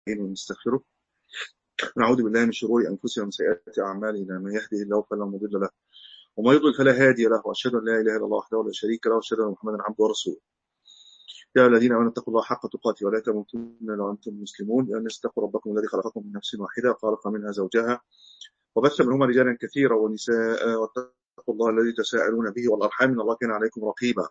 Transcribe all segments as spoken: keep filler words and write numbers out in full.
ونستغفره. نعوذ بالله من شرور أنفسنا ومن سيئات أعمالنا، من يهده الله فلا مضل له وما يضلل فلا هادي له، وأشهد أن لا إله إلا الله وحده لا شريك له، وأشهد أن محمدا عبده ورسوله. يا الذين آمنوا اتقوا الله حق تقاته ولا تموتن إلا وأنتم مسلمون. يا الناس اتقوا ربكم الذي خلقكم من نفس واحدة وخلق منها زوجها وبث منهما رجالا كثيرا ونساء، واتقوا الله الذي تساءلون به والأرحام إن الله كان عليكم رقيبا.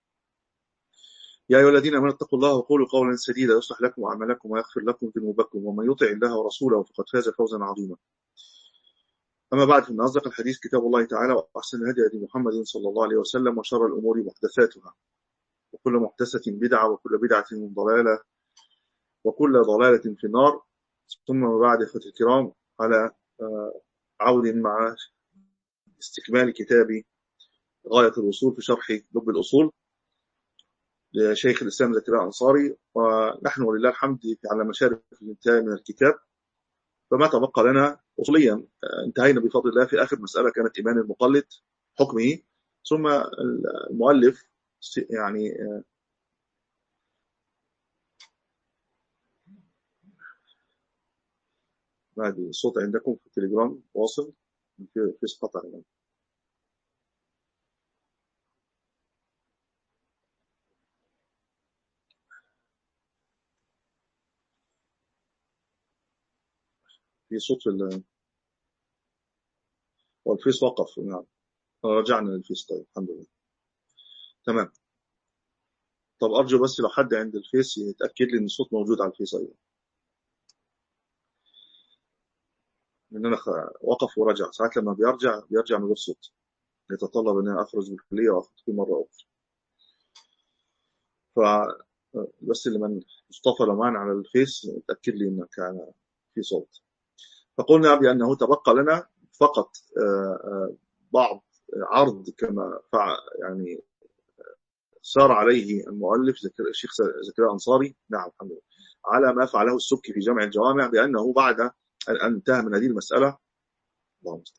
يا أيها الذين آمنوا اتقوا الله وقولوا قولا سديدا يصلح لكم أعمالكم ويغفر لكم ذنوبكم، ومن يطع الله ورسوله فقد فاز فوزا عظيما. أما بعد، فإن أصدق الحديث كتاب الله تعالى، وأحسن الهدي هدي محمد صلى الله عليه وسلم، وشر الأمور محدثاتها، وكل محدثة بدعة، وكل بدعة ضلالة، وكل ضلالة في النار. ثم بعد، إخوتي الكرام، على عود مع استكمال كتاب غاية الوصول في شرح لب الأصول لشيخ الإسلام زكريا الأنصاري، ونحن ولله الحمد على مشارف الانتهاء من الكتاب. فما تبقى لنا أصوليا انتهينا بفضل الله في آخر مسألة كانت إيمان المقلد حكمه. ثم المؤلف يعني بعد الصوت عندكم في التليجرام واصل في في قطع يعني. في صوت في ال... والفيس وقف. نعم، رجعنا للفيس. طيب، الحمد لله، تمام. طب أرجو بس لو حد عند الفيس يتأكد لي إن الصوت موجود على الفيس أيضا، لأن أنا وقف ورجع. ساعات لما بيرجع بيرجع من غير صوت، يتطلب أن أنا أخرج من الكلية وأخرج في مرة أخرى. فبس اللي من مصطفى لمان على الفيس يتأكد لي إن كان في صوت. فقلنا بأنه تبقى لنا فقط بعض عرض كما فعل يعني سار عليه المؤلف الشيخ زكريا الأنصاري، نعم الحمد لله، على ما فعله السبكي في جامع الجوامع، بأنه بعد أن انتهى من هذه المسألة. اللهم صل.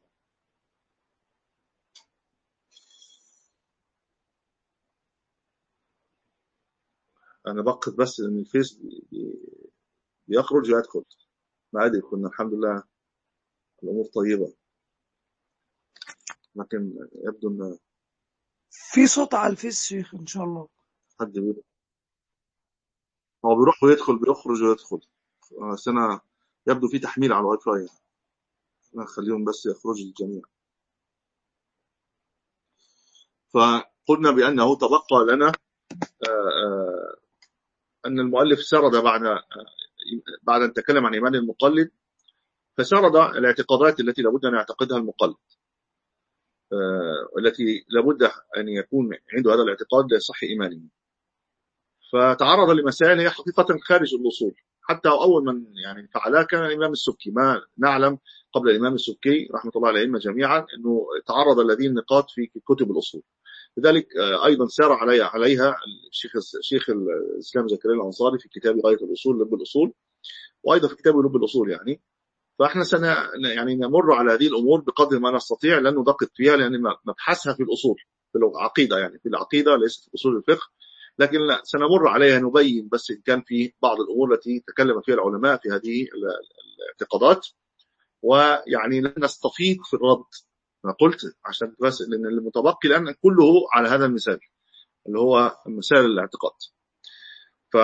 أنا بقت بس إن الفيس بيخرج ويدخل، ما أدري. كنا الحمد لله الأمور طيبة، لكن يبدو أن في صوت على الفيس شيخ إن شاء الله. حد بيقول هو بيروح ويدخل بيخرج ويدخل، بس أنا يبدو في تحميل على الواي فاي. أنا خليهم بس يخرج الجميع. فقلنا بأنه تبقى لنا أن المؤلف سرد بعد بعد أن تكلم عن إيمان المقلد، فسرد الاعتقادات التي لابد أن يعتقدها المقلد، والتي لابد أن يكون عنده هذا الاعتقاد ليصح إيمانه. فتعرض لمسائل هي حقيقة خارج الأصول، حتى أول من يعني فعلها كان الإمام السبكي. ما نعلم قبل الإمام السبكي رحمة الله عليهم جميعا أنه تعرض لهذه النقاط في كتب الأصول. لذلك أيضا سار عليها عليها الشيخ الشيخ الإسلام زكريا الأنصاري في كتاب غاية الوصول لب الأصول، وأيضا في كتاب لب الأصول يعني. فإحنا سن يعني نمر على هذه الأمور بقدر ما نستطيع، لأنه ندقق فيها، لأن نبحثها في الأصول في العقيدة، يعني في العقيدة ليست في أصول الفقه، لكن سنمر عليها نبين بس إن كان في بعض الأمور التي تكلم فيها العلماء في هذه الاعتقادات، ويعني لن نستفيض في الرد. أنا قلت عشان بس لأن المتبقي الآن كله على هذا المثال اللي هو مثال الاعتقاد. ف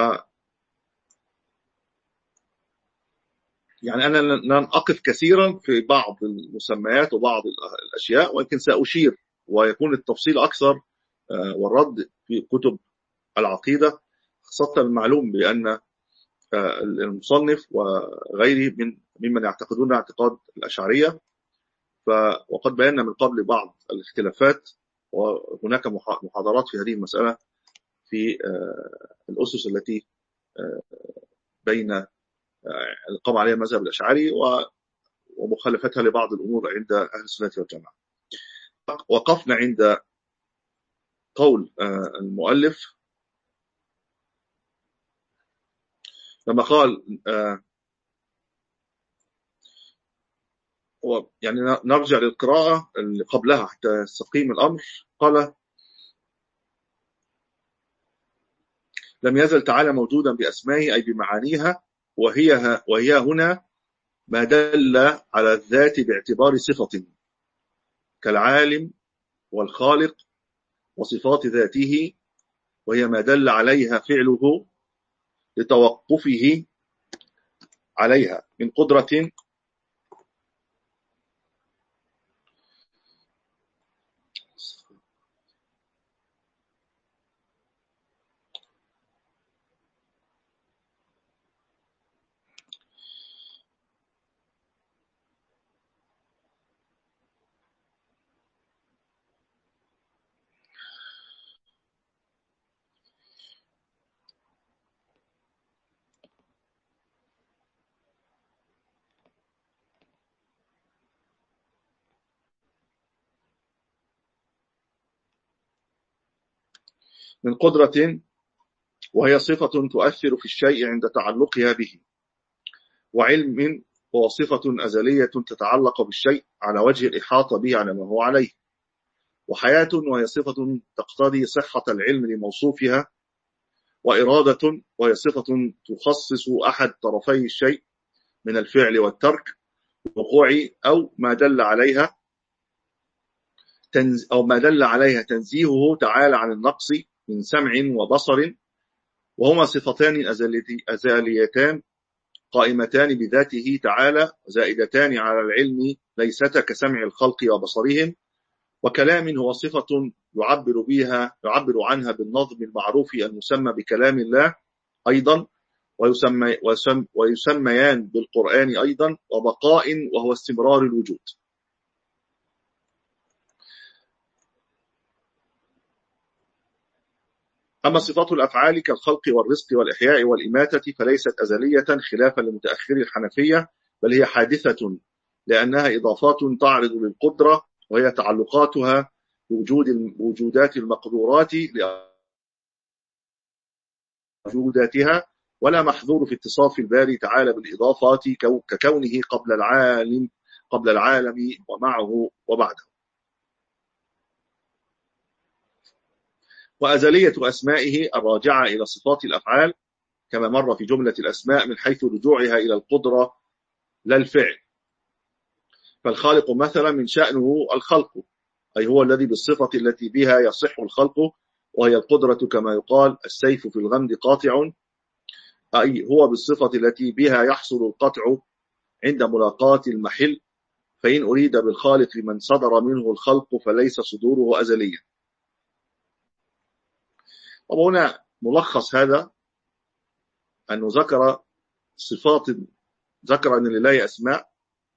يعني أنا لن أقف كثيرا في بعض المسميات وبعض الأشياء، ولكن سأشير ويكون التفصيل أكثر والرد في كتب العقيدة، خاصة المعلوم بأن المصنف وغيره من ممن يعتقدون اعتقاد الأشعرية. وقد بينا من قبل بعض الاختلافات، وهناك محاضرات في هذه المسألة في الأسس التي بين القام عليها المذهب الأشعري ومخالفتها لبعض الأمور عند أهل السنة والجماعة. وقفنا عند قول المؤلف لما قال يعني نرجع للقراءة اللي قبلها حتى يستقيم الأمر. قال: لم يزل تعالى موجودا بأسمائه أي بمعانيها وهي, وهي هنا ما دل على الذات باعتبار صفة كالعالم والخالق وصفات ذاته، وهي ما دل عليها فعله لتوقفه عليها من قدرة من قدرة وهي صفة تؤثر في الشيء عند تعلقها به، وعلم هو صفة أزلية تتعلق بالشيء على وجه الإحاطة به على ما هو عليه، وحياة وهي صفة تقتضي صحة العلم لموصوفها، وإرادة وهي صفة تخصص أحد طرفي الشيء من الفعل والترك وقوع أو ما دل عليها تنز أو ما دل عليها تنزيهه تعالى عن النقص من سمع وبصر، وهما صفتان أزليتان قائمتان بذاته تعالى زائدتان على العلم ليستا كسمع الخلق وبصرهم، وكلام هو صفة يعبر بها يعبر عنها بالنظم المعروف المسمى بكلام الله أيضا، ويسمى ويسمى ويسميان بالقرآن أيضا، وبقاء وهو استمرار الوجود. أما صفات الأفعال كالخلق والرزق والإحياء والإماتة فليست أزلية خلافا لمتأخر الحنفية، بل هي حادثة لأنها إضافات تعرض للقدرة، وهي تعلقاتها بوجود الوجودات المقدورات لوجوداتها، ولا محظور في اتصاف الباري تعالى بالإضافات ككونه قبل العالم قبل العالم ومعه وبعده. وأزلية أسمائه الراجعة إلى صفات الأفعال كما مر في جملة الأسماء من حيث رجوعها إلى القدرة لا الفعل. فالخالق مثلا من شأنه الخلق، أي هو الذي بالصفة التي بها يصح الخلق، وهي القدرة كما يقال السيف في الغمد قاطع، أي هو بالصفة التي بها يحصل القطع عند ملاقاة المحل، فإن أريد بالخالق من صدر منه الخلق فليس صدوره أزليا. وهنا ملخص هذا أنه ذكر صفات، ذكر أن لله أسماء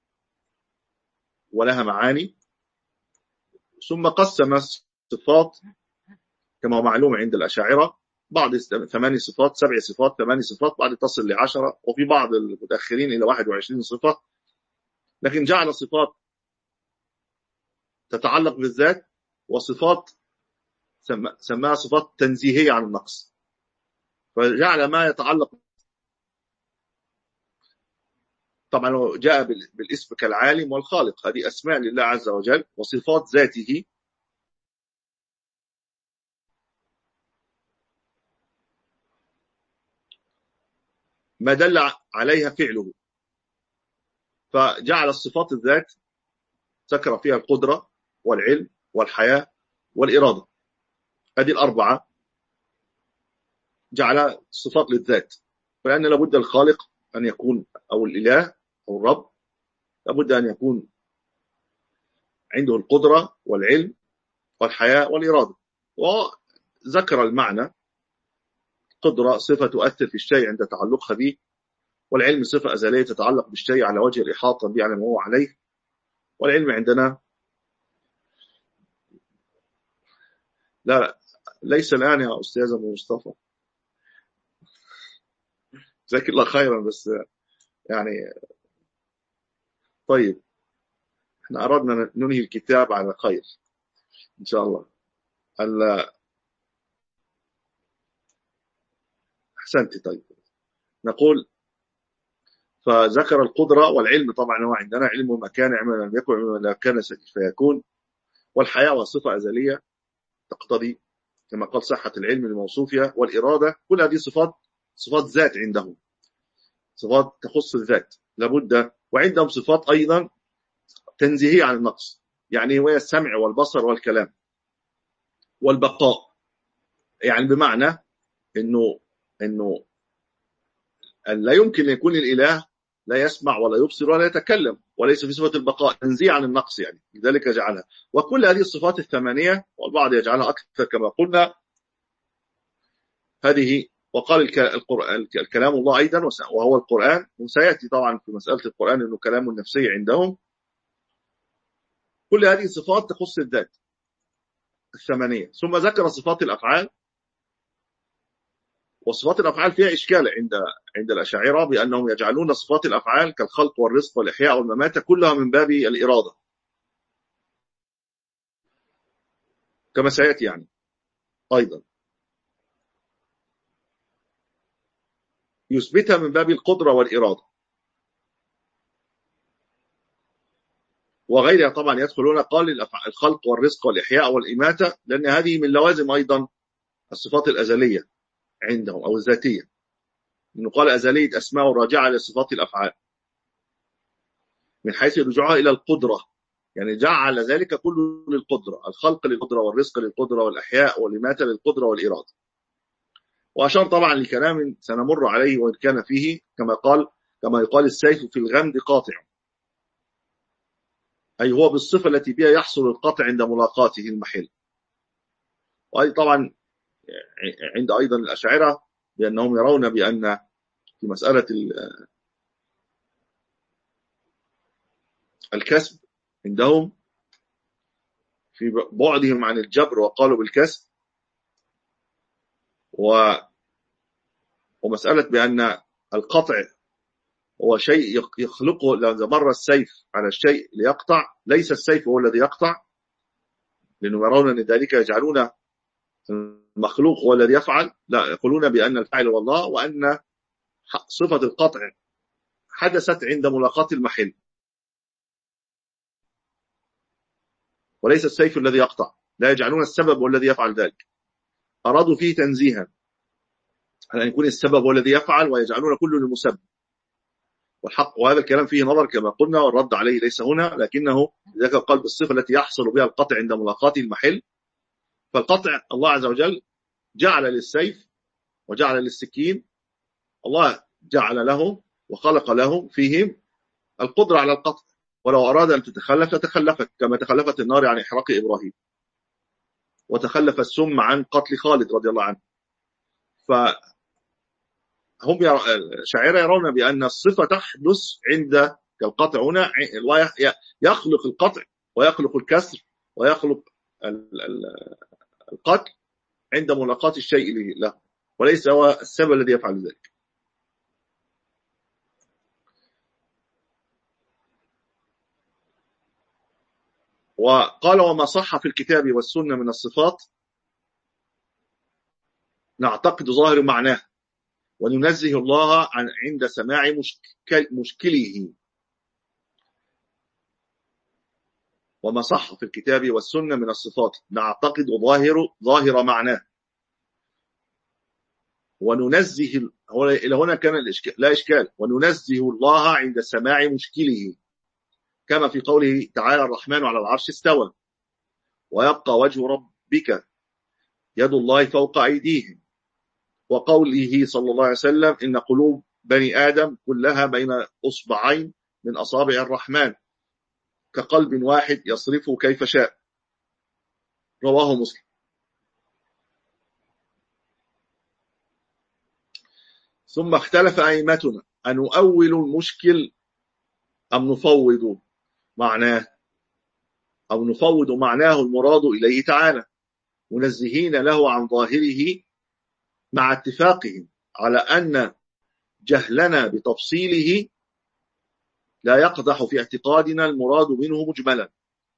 ولها معاني، ثم قسم صفات كما هو معلوم عند الأشاعرة، بعض ثماني صفات سبع صفات ثماني صفات، بعض تصل لعشرة، وفي بعض المتأخرين إلى واحد وعشرين صفة، لكن جعل صفات تتعلق بالذات وصفات سماها صفات تنزيهية عن النقص، فجعل ما يتعلق طبعا جاء بالاسم كالعالم والخالق، هذه أسماء لله عز وجل، وصفات ذاته ما دل عليها فعله، فجعل الصفات الذات ذكر فيها القدرة والعلم والحياة والإرادة، هذه الأربعة جعل صفات للذات، فلأن لابد الخالق أن يكون أو الإله أو الرب لابد أن يكون عنده القدرة والعلم والحياة والإرادة، وذكر المعنى. قدرة صفة تؤثر في الشيء عند تعلقها به، والعلم صفة أزلية تتعلق بالشيء على وجه الإحاطة به على ما هو عليه، والعلم عندنا لا لا ليس الآن يا أستاذ أبو مصطفى، جزاك الله خيرا، بس يعني طيب احنا أردنا ننهي الكتاب على خير إن شاء الله. أحسنت. طيب نقول فذكر القدرة والعلم، طبعا هو عندنا علم ما كان علم لم يكن علم لا كان فيكون، والحياة وصفة أزلية تقتضي كما قال صحة العلم لموصوفها، والإرادة كل هذه صفات صفات ذات عندهم. صفات تخص الذات لابد، وعندهم صفات أيضا تنزيهية عن النقص، يعني وهي السمع والبصر والكلام والبقاء. يعني بمعنى إنه إنه لا يمكن أن يكون الإله لا يسمع ولا يبصر ولا يتكلم، وليس في صفة البقاء، تنزيه عن النقص، يعني لذلك جعلها. وكل هذه الصفات الثمانية، والبعض يجعلها أكثر كما قلنا، هذه. وقال القرآن الكلام الله أيضا وهو القرآن، وسيأتي طبعا في مسألة القرآن أنه كلام نفسي عندهم. كل هذه الصفات تخص الذات الثمانية. ثم ذكر صفات الأفعال، وصفات الأفعال فيها إشكال عند عند الأشاعرة، بأنهم يجعلون صفات الأفعال كالخلق والرزق والإحياء والمماتة كلها من باب الإرادة، كما سيأتي يعني أيضا يثبتها من باب القدرة والإرادة، وغيرها طبعا يدخلون قال الخلق والرزق والإحياء والإماتة، لأن هذه من لوازم أيضا الصفات الأزلية عندهم أو الذاتية، إنه قال أزلية أسماء راجعة لصفات الأفعال من حيث رجوعها إلى القدرة، يعني جعل ذلك كله للقدرة، الخلق للقدرة والرزق للقدرة والأحياء والإماتة للقدرة والإرادة. وأشار طبعا لكلام سنمر عليه وإن كان فيه كما قال كما يقال السيف في الغمد قاطع، أي هو بالصفة التي بها يحصل القطع عند ملاقاته المحل. وأي طبعا عند أيضا الأشاعرة بأنهم يرون بأن في مسألة الكسب عندهم في بعدهم عن الجبر وقالوا بالكسب، و ومسألة بأن القطع هو شيء يخلقه، لو مر السيف على الشيء ليقطع، ليس السيف هو الذي يقطع، لأنهم يرون أن ذلك يجعلون المخلوق هو الذي يفعل، لا، يقولون بأن الفاعل هو الله، وأن صفة القطع حدثت عند ملاقاة المحل، وليس السيف الذي يقطع، لا يجعلون السبب هو الذي يفعل ذلك، أرادوا فيه تنزيها على أن يكون السبب هو الذي يفعل، ويجعلون كله للمسبب والحق. وهذا الكلام فيه نظر كما قلنا، والرد عليه ليس هنا، لكنه ذلك قال بالصفة التي يحصل بها القطع عند ملاقاته المحل. فالقطع الله عز وجل جعل للسيف وجعل للسكين، الله جعل له وخلق له فيهم القدرة على القطع، ولو أراد أن تتخلف تخلفت، كما تخلفت النار عن إحراق إبراهيم، وتخلف السم عن قتل خالد رضي الله عنه. فهم شاعرة يرون بأن الصفة تحدث عند القطع، هنا الله يخلق القطع ويخلق الكسر ويخلق القتل عند ملاقاة الشيء له، وليس هو السبب الذي يفعل ذلك. وقال وما صح في الكتاب والسنة من الصفات نعتقد ظاهر معناه، وننزه الله عن عند سماع مشكل مشكله. وما صح في الكتاب والسنة من الصفات نعتقد ظاهر ظاهر معناه، وننزه، إلى هنا كان الإشكال لا إشكال، وننزه الله عند سماع مشكله، كما في قوله تعالى الرحمن على العرش استوى، ويبقى وجه ربك يد الله فوق أيديهم، وقوله صلى الله عليه وسلم إن قلوب بني آدم كلها بين أصبعين من أصابع الرحمن كقلب واحد يصرفه كيف شاء، رواه مسلم. ثم اختلف أئمتنا أن نؤول المشكل أم نفوض معناه، أو نفوض معناه المراد إليه تعالى، منزهين له عن ظاهره، مع اتفاقهم على أن جهلنا بتفصيله لا يقدح في اعتقادنا المراد منه مجملا.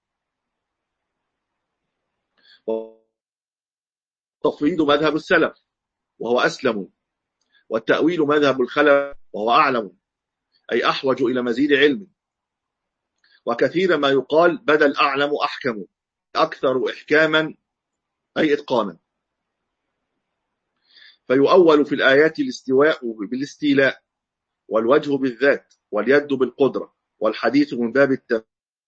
والتفويض مذهب السلف وهو أسلم، والتأويل مذهب الخلف وهو أعلم، أي أحوج إلى مزيد علم. وكثير ما يقال بدل أعلم أحكم، أكثر إحكاما أي إتقانا. فيؤول في الآيات الاستواء بالاستيلاء، والوجه بالذات واليد بالقدرة والحديث من باب التمثيل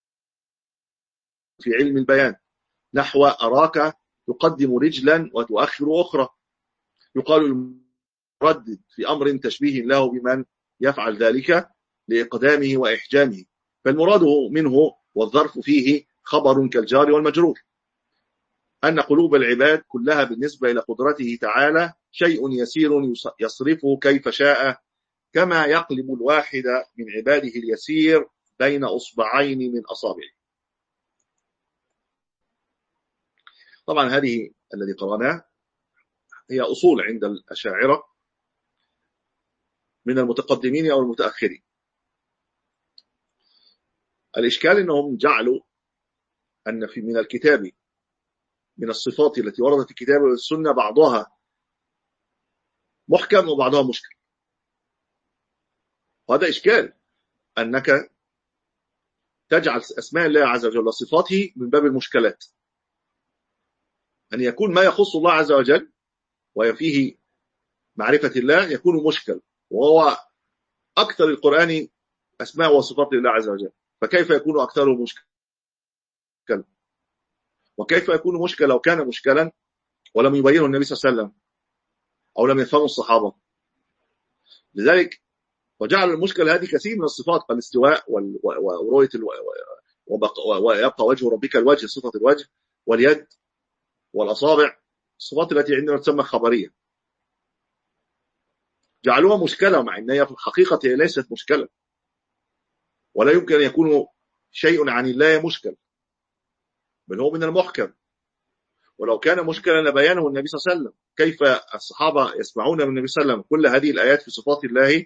في علم البيان، نحو أراك تقدم رجلا وتؤخر أخرى، يقال المردد في أمر تشبيه له بمن يفعل ذلك لإقدامه وإحجامه، فالمراد منه والظرف فيه خبر كالجار والمجرور، أن قلوب العباد كلها بالنسبة إلى قدرته تعالى شيء يسير يصرفه كيف شاء، كما يقلب الواحد من عباده اليسير بين أصبعين من أصابعه. طبعا هذه الذي قرأناه هي أصول عند الأشاعرة من المتقدمين أو المتأخرين. الإشكال أنهم جعلوا أن في من الكتاب من الصفات التي وردت في الكتاب والسنة بعضها محكم وبعضها مشكل، وهذا إشكال أنك تجعل أسماء الله عز وجل وصفاته من باب المشكلات، أن يكون ما يخص الله عز وجل وفيه معرفة الله يكون مشكل، وهو أكثر القرآن أسماء وصفات لله عز وجل، فكيف يكون أكثره مشكل؟ وكيف يكون مشكل لو كان مشكلا ولم يبينه النبي صلى الله عليه وسلم أو لم يفهمه الصحابة؟ لذلك وجعل المشكل هذه كثير من الصفات كالاستواء ورؤية ويبقى وجه ربك الوجه، صفة الوجه واليد والأصابع، الصفات التي عندنا تسمى خبرية، جعلوها مشكلة مع أنها في الحقيقة هي ليست مشكلة، ولا يمكن أن يكون شيء عن الله مشكل، بل هو من المحكم، ولو كان مشكلا لبيانه النبي صلى الله عليه وسلم. كيف الصحابة يسمعون من النبي صلى الله عليه وسلم كل هذه الآيات في صفات الله،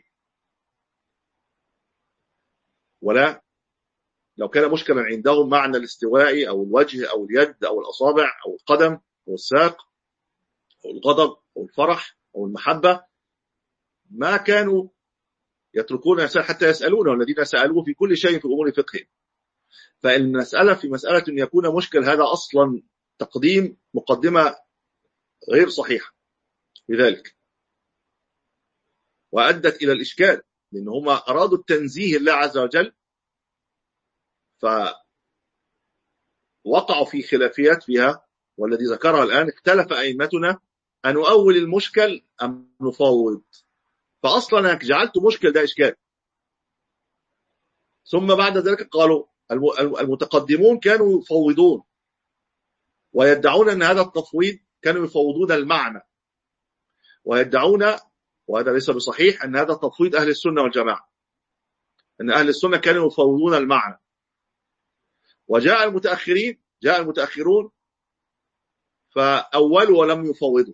ولا لو كان مشكلا عندهم معنى الاستواء أو الوجه أو اليد أو الأصابع أو القدم أو الساق أو الغضب أو الفرح أو المحبة، ما كانوا يتركون حتى يسألونه، والذين سألوه في كل شيء في أمور فقه. فالمسألة في مسألة أن يكون مشكل هذا أصلا تقديم مقدمة غير صحيحة لذلك، وأدت إلى الإشكال، لأن هم أرادوا التنزيه الله عز وجل فوقعوا في خلافيات فيها، والذي ذكرها الآن اختلف أئمتنا أن نؤول المشكل أم نفوض، فأصلا جعلت مشكل ده إشكال. ثم بعد ذلك قالوا المتقدمون كانوا يفوضون ويدعون أن هذا التفويض كانوا يفوضون المعنى، ويدعون وهذا ليس بصحيح أن هذا تفويض أهل السنة والجماعة، أن أهل السنة كانوا يفوضون المعنى، وجاء المتأخرين جاء المتأخرون فأولوا ولم يفوضوا،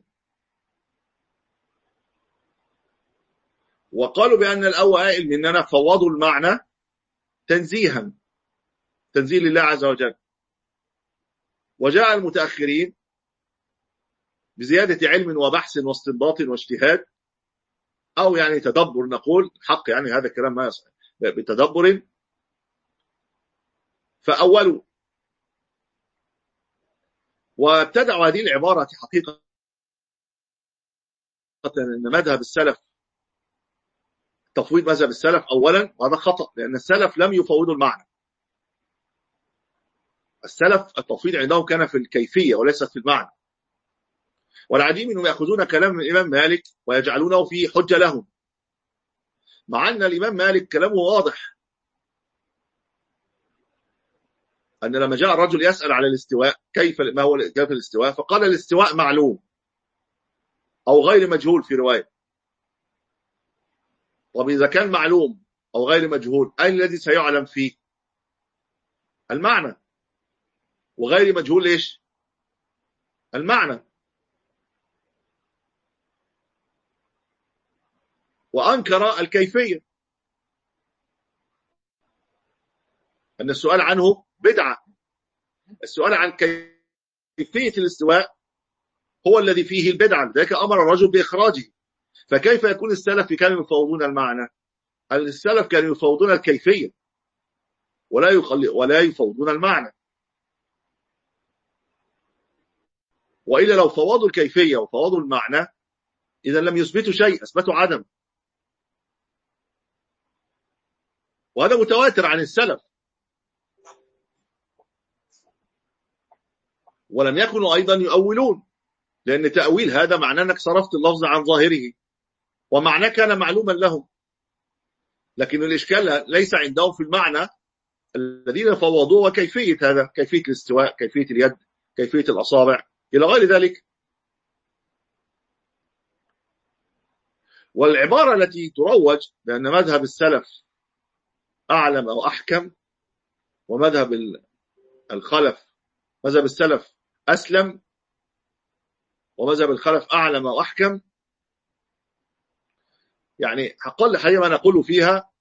وقالوا بأن الأوائل مننا فوضوا المعنى تنزيها تنزيه لله عز وجل، وجاء المتأخرين بزيادة علم وبحث واستنباط واجتهاد، أو يعني تدبر، نقول حق يعني هذا الكلام ما يصح بتدبر، فأولوا وابتدعوا هذه العبارة حقيقة أن مذهب السلف تفويض مذهب السلف أولا، وهذا خطأ، لأن السلف لم يفوضوا المعنى. السلف التفويض عندهم كان في الكيفية وليست في المعنى، والعجيب أنهم يأخذون كلام من الإمام مالك ويجعلونه فيه حجة لهم، مع أن الإمام مالك كلامه واضح، أن لما جاء الرجل يسأل على الاستواء كيف ما هو كيف الاستواء، فقال الاستواء معلوم أو غير مجهول في رواية. طب إذا كان معلوم أو غير مجهول، أين الذي سيعلم فيه؟ المعنى، وغير مجهول إيش؟ المعنى. وأنكر الكيفية، أن السؤال عنه بدعة، السؤال عن كيفية الاستواء هو الذي فيه البدعة، لذلك أمر الرجل بإخراجه. فكيف يكون السلف كانوا يفوضون المعنى؟ السلف كانوا يفوضون الكيفية ولا يخلي ولا يفوضون المعنى، وإلا لو فوضوا الكيفية وفوضوا المعنى إذا لم يثبتوا شيء، أثبتوا عدم. وهذا متواتر عن السلف. ولم يكونوا أيضا يؤولون، لأن تأويل هذا معناه أنك صرفت اللفظ عن ظاهره، ومعناه كان معلوما لهم، لكن الإشكال ليس عندهم في المعنى الذين فوضوه وكيفية هذا، كيفية الاستواء، كيفية اليد، كيفية الأصابع إلى غير ذلك. والعبارة التي تروج بأن مذهب السلف أعلم أو أحكم، ومذهب الخلف مذهب السلف أسلم، ومذهب الخلف أعلم أو أحكم، يعني أقل حاجة ما نقول فيها،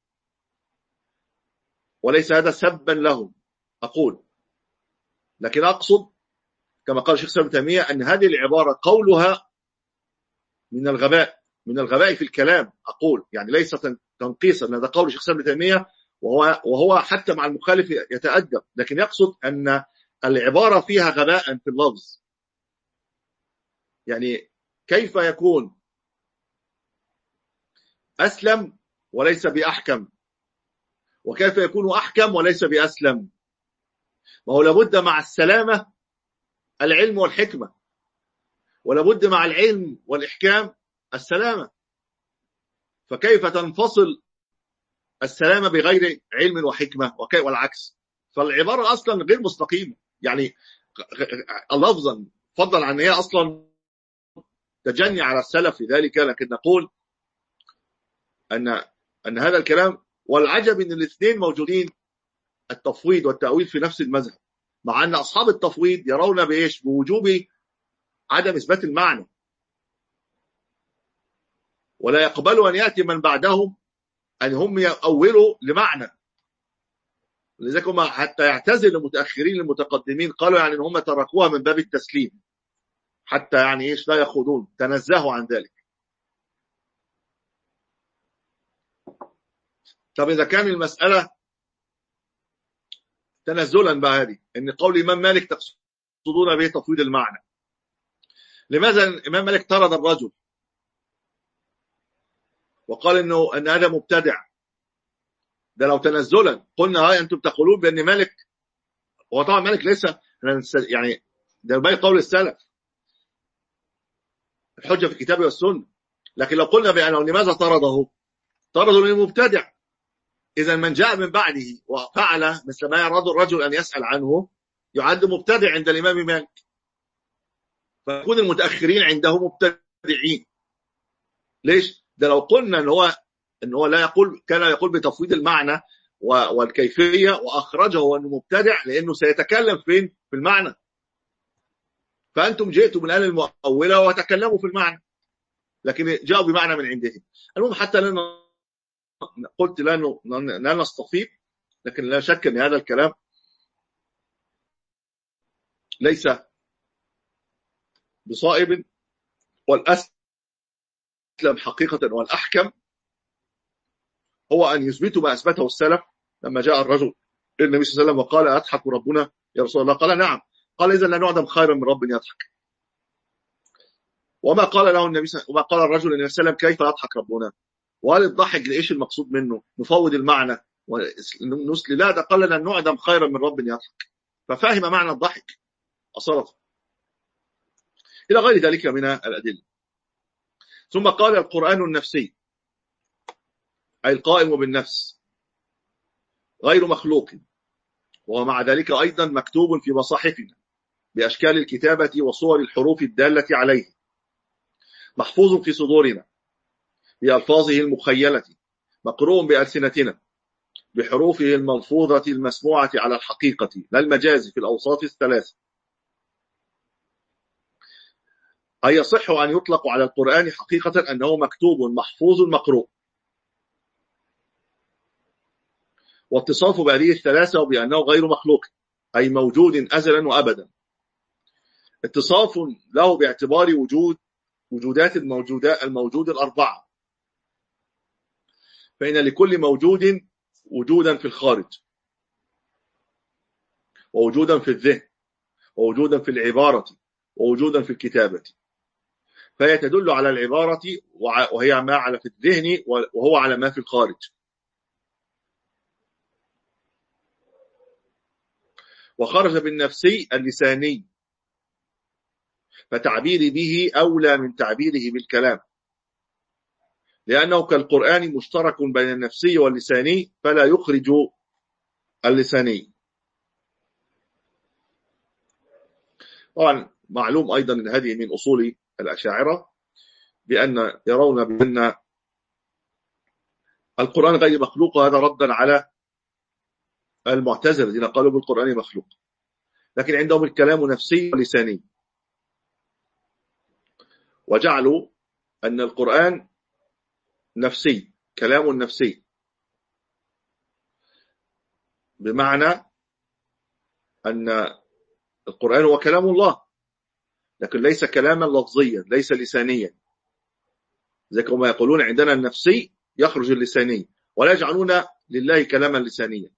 وليس هذا سبا لهم أقول، لكن أقصد كما قال الشيخ ابن تيمية أن هذه العبارة قولها من الغباء، من الغباء في الكلام أقول، يعني ليس تنقيصا، أن هذا قول الشيخ ابن تيمية وهو, وهو حتى مع المخالف يتأدب، لكن يقصد أن العبارة فيها غباء في اللفظ. يعني كيف يكون أسلم وليس بأحكم، وكيف يكون أحكم وليس بأسلم؟ ما هو لابد مع السلامة العلم والحكمة، ولابد مع العلم والإحكام السلامة، فكيف تنفصل السلامة بغير علم وحكمة والعكس؟ فالعبارة أصلا غير مستقيمة، يعني لفظا فضلا عن هي أصلا تجني على السلف في ذلك، لكن نقول أن أن هذا الكلام، والعجب أن الاثنين موجودين، التفويض والتأويل في نفس المذهب، مع أن أصحاب التفويض يرون بإيش؟ بوجوب عدم إثبات المعنى، ولا يقبلوا أن يأتي من بعدهم أن هم يأولوا لمعنى. لذلك هم حتى يعتزل المتأخرين المتقدمين قالوا يعني أن هم تركوها من باب التسليم، حتى يعني إيش لا يخوضون، تنزهوا عن ذلك. طب إذا كان المسألة تنزلا بقى هذه، ان قول الامام مالك تقصدون به تفويض المعنى، لماذا الامام مالك طرد الرجل وقال انه ان هذا مبتدع؟ ده لو تنزلا قلنا هاي انتم تقولون بان مالك، هو طبعا مالك ليس يعني ده باقي قول السلف، الحجه في الكتاب والسنه، لكن لو قلنا بانه لماذا طرده؟ طرده لانه مبتدع. اذا من جاء من بعده وفعل مثل ما يراد الرجل ان يسال عنه يعد مبتدع عند الامام مالك، فيكون المتاخرين عنده مبتدعين. ليش؟ ده لو قلنا ان هو ان هو لا يقول، كان يقول بتفويض المعنى والكيفيه، واخرجه انه مبتدع لانه سيتكلم فين؟ في المعنى. فانتم جئتم من اهل المؤوله وتكلموا في المعنى، لكن جاءوا بمعنى من عندهم. المهم حتى لنا قلت لا لا نستفيض، لكن لا شك ان هذا الكلام ليس بصائب، والاسلم حقيقه والاحكم هو ان يثبتوا ما اثبته السلف. لما جاء الرجل النبي صلى الله عليه وسلم وقال اضحك ربنا يا رسول الله؟ قال نعم. قال اذا لا نعدم خيرا من رب يضحك. وما قال له النبي وما قال الرجل للنبي صلى الله عليه وسلم كيف يضحك ربنا؟ وهل الضحك لايش المقصود منه؟ نفوض المعنى ونسلي؟ لا، ده قال لن نعدم خيرا من رب يضحك، ففهم معنى الضحك اصلا الى غير ذلك من الادله. ثم قال القرآن النفسي، أي القائم بالنفس غير مخلوق، وهو مع ذلك أيضا مكتوب في مصاحفنا بأشكال الكتابة وصور الحروف الدالة عليه، محفوظ في صدورنا بألفاظه المخيلة، مقروء بألسنتنا بحروفه الملفوظة المسموعة على الحقيقة لا المجاز في الأوصاف الثلاثة. أي يصح أن يطلق على القرآن حقيقة أنه مكتوب محفوظ مقروء، واتصاف بهذه الثلاثة وبأنه غير مخلوق، أي موجود أزلا وأبدا، اتصاف له باعتبار وجود وجودات الموجودات الموجود الأربعة، فإن لكل موجود وجودا في الخارج، ووجودا في الذهن، ووجودا في العبارة، ووجودا في الكتابة، فهي تدل على العبارة وهي ما على في الذهن وهو على ما في الخارج. وخرج بالنفسي اللساني، فتعبيري به أولى من تعبيره بالكلام، لأنه كالقرآن مشترك بين النفسي واللساني فلا يخرج اللساني. طبعا معلوم أيضا أن هذه من أصول الأشاعرة، بأن يرون بأن القرآن غير مخلوق، وهذا ردا على المعتزلة الذين قالوا بالقرآن مخلوق، لكن عندهم الكلام نفسي ولساني، وجعلوا أن القرآن نفسي، كلام نفسي، بمعنى أن القرآن هو كلام الله، لكن ليس كلاما لفظيا، ليس لسانيا، زي كما يقولون عندنا النفسي يخرج اللساني، ولا يجعلون لله كلاما لسانيا.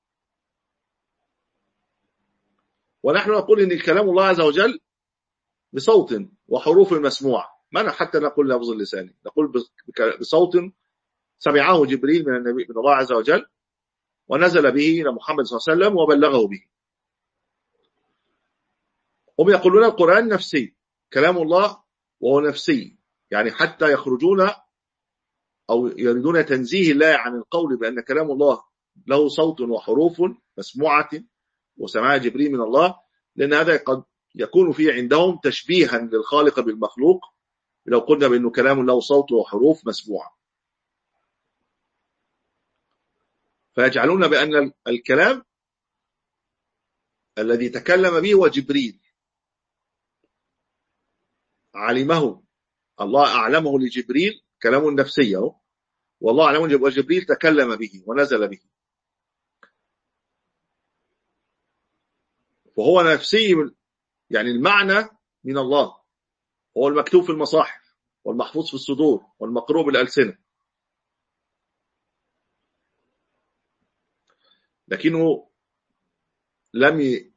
ونحن نقول إن الكلام الله عز وجل بصوت وحروف مسموعة، ما حتى نقول لفظ اللساني، نقول بصوت سمعه جبريل من النبي من الله عز وجل، ونزل به إلى محمد صلى الله عليه وسلم وبلغه به. هم يقولون القرآن نفسي، كلام الله وهو نفسي، يعني حتى يخرجون أو يريدون تنزيه الله عن القول بأن كلام الله له صوت وحروف مسموعة وسماع جبريل من الله، لأن هذا قد يكون فيه عندهم تشبيها للخالق بالمخلوق لو قلنا بأنه كلام له صوت وحروف مسموعة، فيجعلون بأن الكلام الذي تكلم به هو جبريل، علمه الله، أعلمه لجبريل، كلام نفسي، والله أعلمه وجبريل تكلم به ونزل به، وهو نفسي، يعني المعنى من الله، هو المكتوب في المصاحف والمحفوظ في الصدور والمقروء بالألسنة، لكنه لم ي...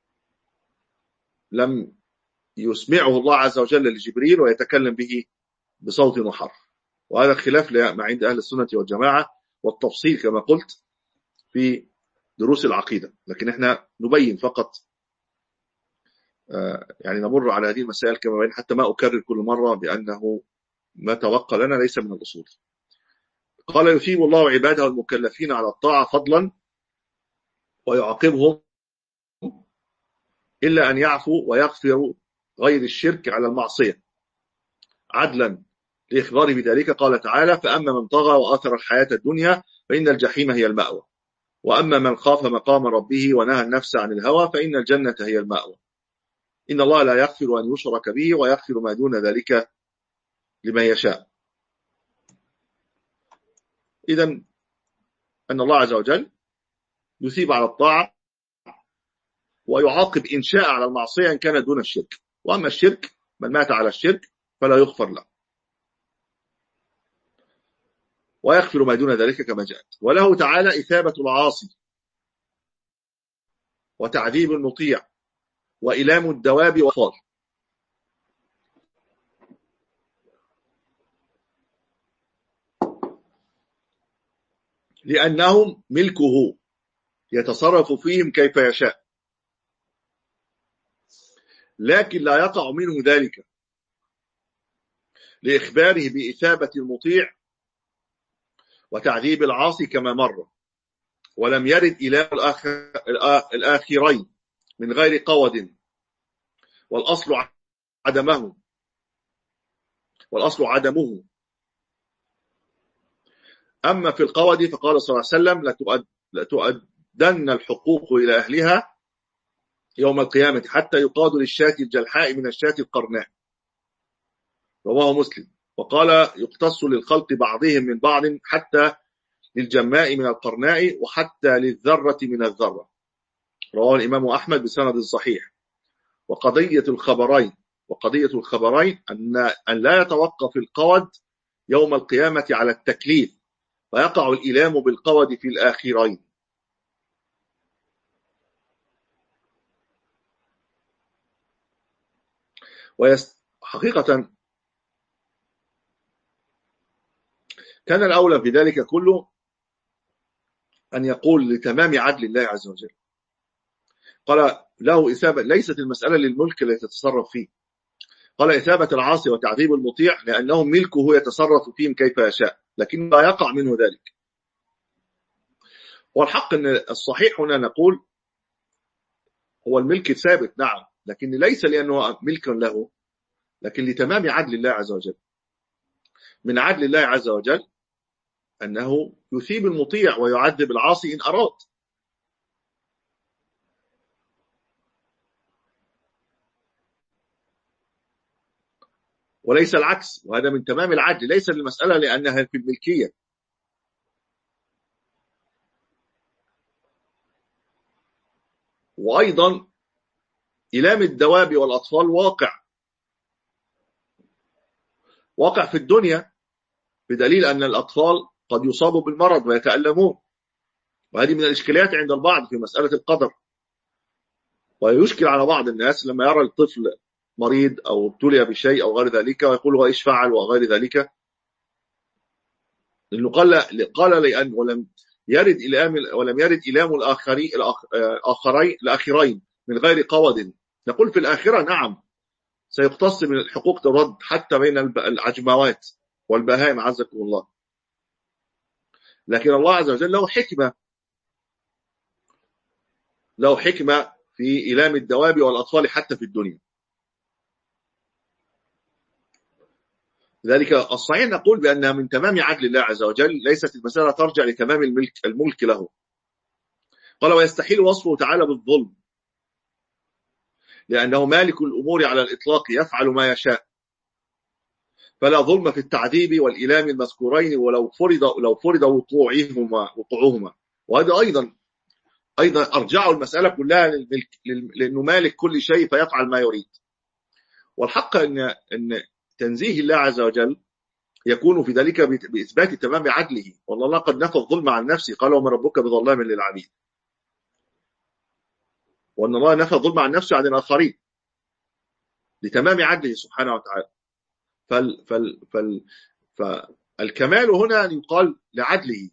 لم يسمعه الله عز وجل لجبريل ويتكلم به بصوت وحرف. وهذا خلاف ما عند أهل السنة والجماعة، والتفصيل كما قلت في دروس العقيدة، لكن احنا نبين فقط، يعني نمر على هذه المسائل كما بين، حتى ما أكرر كل مرة بأنه ما توقع لنا ليس من الأصول. قال يثيب الله عباده المكلفين على الطاعة فضلا ويعاقبهم إلا أن يعفوا ويغفروا غير الشرك على المعصية عدلا لإخباره بذلك. قال تعالى: فأما من طغى وآثر الحياة الدنيا فإن الجحيم هي المأوى، وأما من خاف مقام ربه ونهى النفس عن الهوى فإن الجنة هي المأوى. إن الله لا يغفر أن يشرك به ويغفر ما دون ذلك لمن يشاء. إذن أن الله عز وجل يثيب على الطاعة ويعاقب إن شاء على المعصية إن كان دون الشرك، وأما الشرك من مات على الشرك فلا يغفر له، ويغفر ما دون ذلك كما جاءت. وله تعالى إثابة العاصي وتعذيب المطيع وإلام الدواب والأطفال، لأنهم ملكه يتصرف فيهم كيف يشاء، لكن لا يقع منه ذلك لإخباره بإثابة المطيع وتعذيب العاصي كما مر. ولم يرد إلام الآخرين من غير قود، والأصل عدمه والأصل عدمه أما في القود فقال صلى الله عليه وسلم: لتؤدن الحقوق إلى أهلها يوم القيامة حتى يقاد للشاة الجلحاء من الشاة القرناء، رواه مسلم. وقال: يقتص للخلق بعضهم من بعض حتى للجماء من القرناء وحتى للذرة من الذرة، رواه الإمام أحمد بسند صحيح. وقضية الخبرين وقضية الخبرين أن أن لا يتوقف القود يوم القيامة على التكليف، فيقع الإلام بالقود في الآخرين. وحقيقة كان الأولى في ذلك كله أن يقول لتمام عدل الله عز وجل: قال له إثابة، ليست المسألة للملك الذي تتصرف فيه، قال إثابة العاصي وتعذيب المطيع لأنه ملكه يتصرف فيهم كيف يشاء، لكن لا يقع منه ذلك. والحق أن الصحيح هنا نقول هو الملك ثابت نعم، لكن ليس لأنه ملك له، لكن لتمام عدل الله عز وجل. من عدل الله عز وجل أنه يثيب المطيع ويعذب العاصي إن أراد. وليس العكس، وهذا من تمام العدل، ليس المسألة لأنها في الملكية. وأيضا إلام الدواب والأطفال واقع واقع في الدنيا، بدليل أن الأطفال قد يصابوا بالمرض ويتألمون، وهذه من الإشكاليات عند البعض في مسألة القدر. ويشكل على بعض الناس لما يرى الطفل مريض أو ابتلي بشيء أو غير ذلك ويقول هو إيش فعل وغير ذلك، لأنه قال قال لأن ولم يرد إلام ولم يرد إلام الآخرين الآخرين الآخرين من غير قواد. نقول في الآخرة نعم سيقتص من الحقوق الرد حتى بين العجموات والبهائم عزكم الله، لكن الله عز وجل له حكمة له حكمة في إلام الدواب والأطفال حتى في الدنيا. لذلك الصحيح نقول بأنها من تمام عدل الله عز وجل، ليست المسألة ترجع لتمام الملك, الملك له. قال ويستحيل وصفه تعالى بالظلم لأنه مالك الأمور على الإطلاق يفعل ما يشاء، فلا ظلم في التعذيب والإلام المذكورين ولو فرض لو فرض وقوعهما وقوعهما. وهذا أيضا أيضا أرجعوا المسألة كلها للملك، لأنه مالك كل شيء فيفعل ما يريد. والحق أن أن تنزيه الله عز وجل يكون في ذلك بإثبات تمام عدله، والله قد نفى الظلم عن نفسه، قال وما ربك بظلام للعبيد، وأن الله نفى الظلم عن نفسه عن الآخرين لتمام عدله سبحانه وتعالى. فال فال فال فالكمال هنا أن يقال لعدله،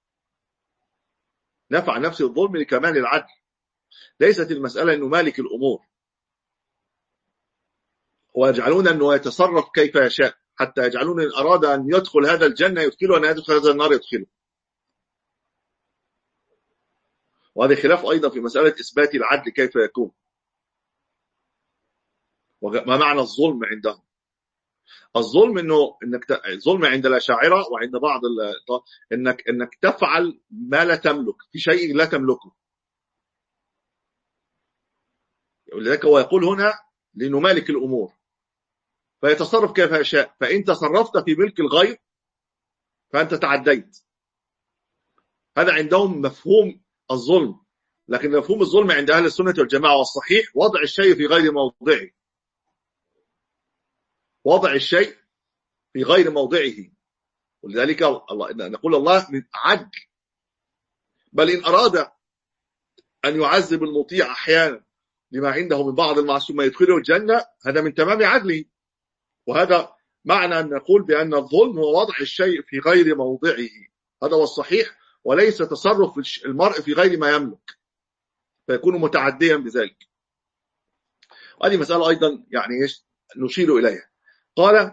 نفع نفسه الظلم لكمال العدل، ليست المسألة أنه مالك الأمور ويجعلون أنه يتصرف كيف يشاء، حتى يجعلون إن أراد أن يدخل هذا الجنة يدخله وأن يدخل هذا النار يدخله. وهذا خلاف أيضا في مسألة إثبات العدل كيف يكون، وما معنى الظلم عندهم. الظلم انه انك الظلم عند الاشاعره وعند بعض انك انك تفعل ما لا تملك في شيء لا تملكه. ولذلك هو يقول هنا لانه مالك الامور فيتصرف كيف يشاء، فان تصرفت في ملك الغير فانت تعديت. هذا عندهم مفهوم الظلم، لكن مفهوم الظلم عند اهل السنه والجماعه والصحيح وضع الشيء في غير موضعه، وضع الشيء في غير موضعه. ولذلك الله نقول الله من عدل، بل إن أراد أن يعذب المطيع أحيانا لما عنده من بعض المعصوم ما يدخله الجنة، هذا من تمام عدله. وهذا معنى أن نقول بأن الظلم هو وضع الشيء في غير موضعه، هذا هو الصحيح، وليس تصرف المرء في غير ما يملك فيكون متعديا بذلك. وهذه مسألة أيضا يعني نشير إليها. قال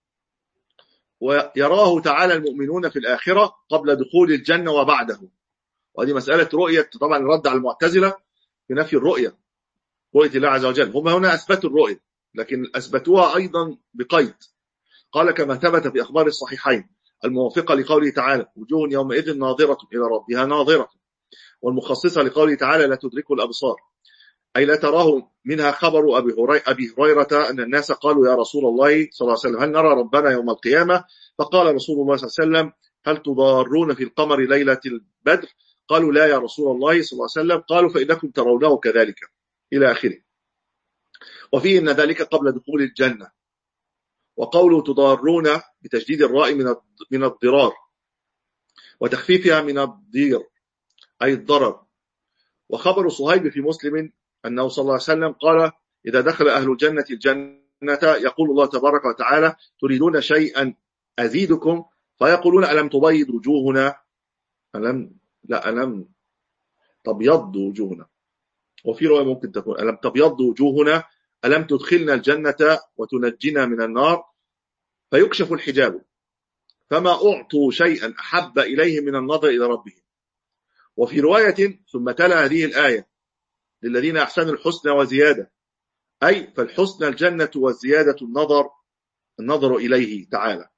ويراه تعالى المؤمنون في الآخرة قبل دخول الجنة وبعده. وهذه مسألة رؤية، طبعا رد على المعتزلة في نفي الرؤية، رؤية الله عز وجل. هم هنا أثبتوا الرؤية لكن أثبتوها أيضا بقيد. قال كما ثبت في أخبار الصحيحين الموافقة لقوله تعالى وجوه يومئذ ناظرة إلى ربها ناظرة، والمخصصة لقوله تعالى لا تدركه الأبصار، أي لا تراه. منها خبر أبي هريرة أن الناس قالوا يا رسول الله صلى الله عليه وسلم هل نرى ربنا يوم القيامة؟ فقال رسول الله صلى الله عليه وسلم هل تضارون في القمر ليلة البدر؟ قالوا لا يا رسول الله صلى الله عليه وسلم. قالوا فإنكم ترونه كذلك إلى آخره. وفيه أن ذلك قبل دخول الجنة. وقوله تضارون بتشديد الراء من الضرار وتخفيفها من الضير أي الضرر. وخبر صهيب في مسلم أنه صلى الله عليه وسلم قال إذا دخل أهل الجنة الجنة يقول الله تبارك وتعالى تريدون شيئا أزيدكم؟ فيقولون ألم تبيض وجوهنا؟ ألم لا ألم تبيض وجوهنا. وفي رواية ممكن تكون ألم تبيض وجوهنا، ألم تدخلنا الجنة وتنجنا من النار، فيكشف الحجاب فما أعطوا شيئا أحب إليهم من النظر إلى ربهم. وفي رواية ثم تلا هذه الآية للذين أحسنوا الحسنى وزيادة، أي فالحسنى الجنة والزيادة النظر النظر إليه تعالى،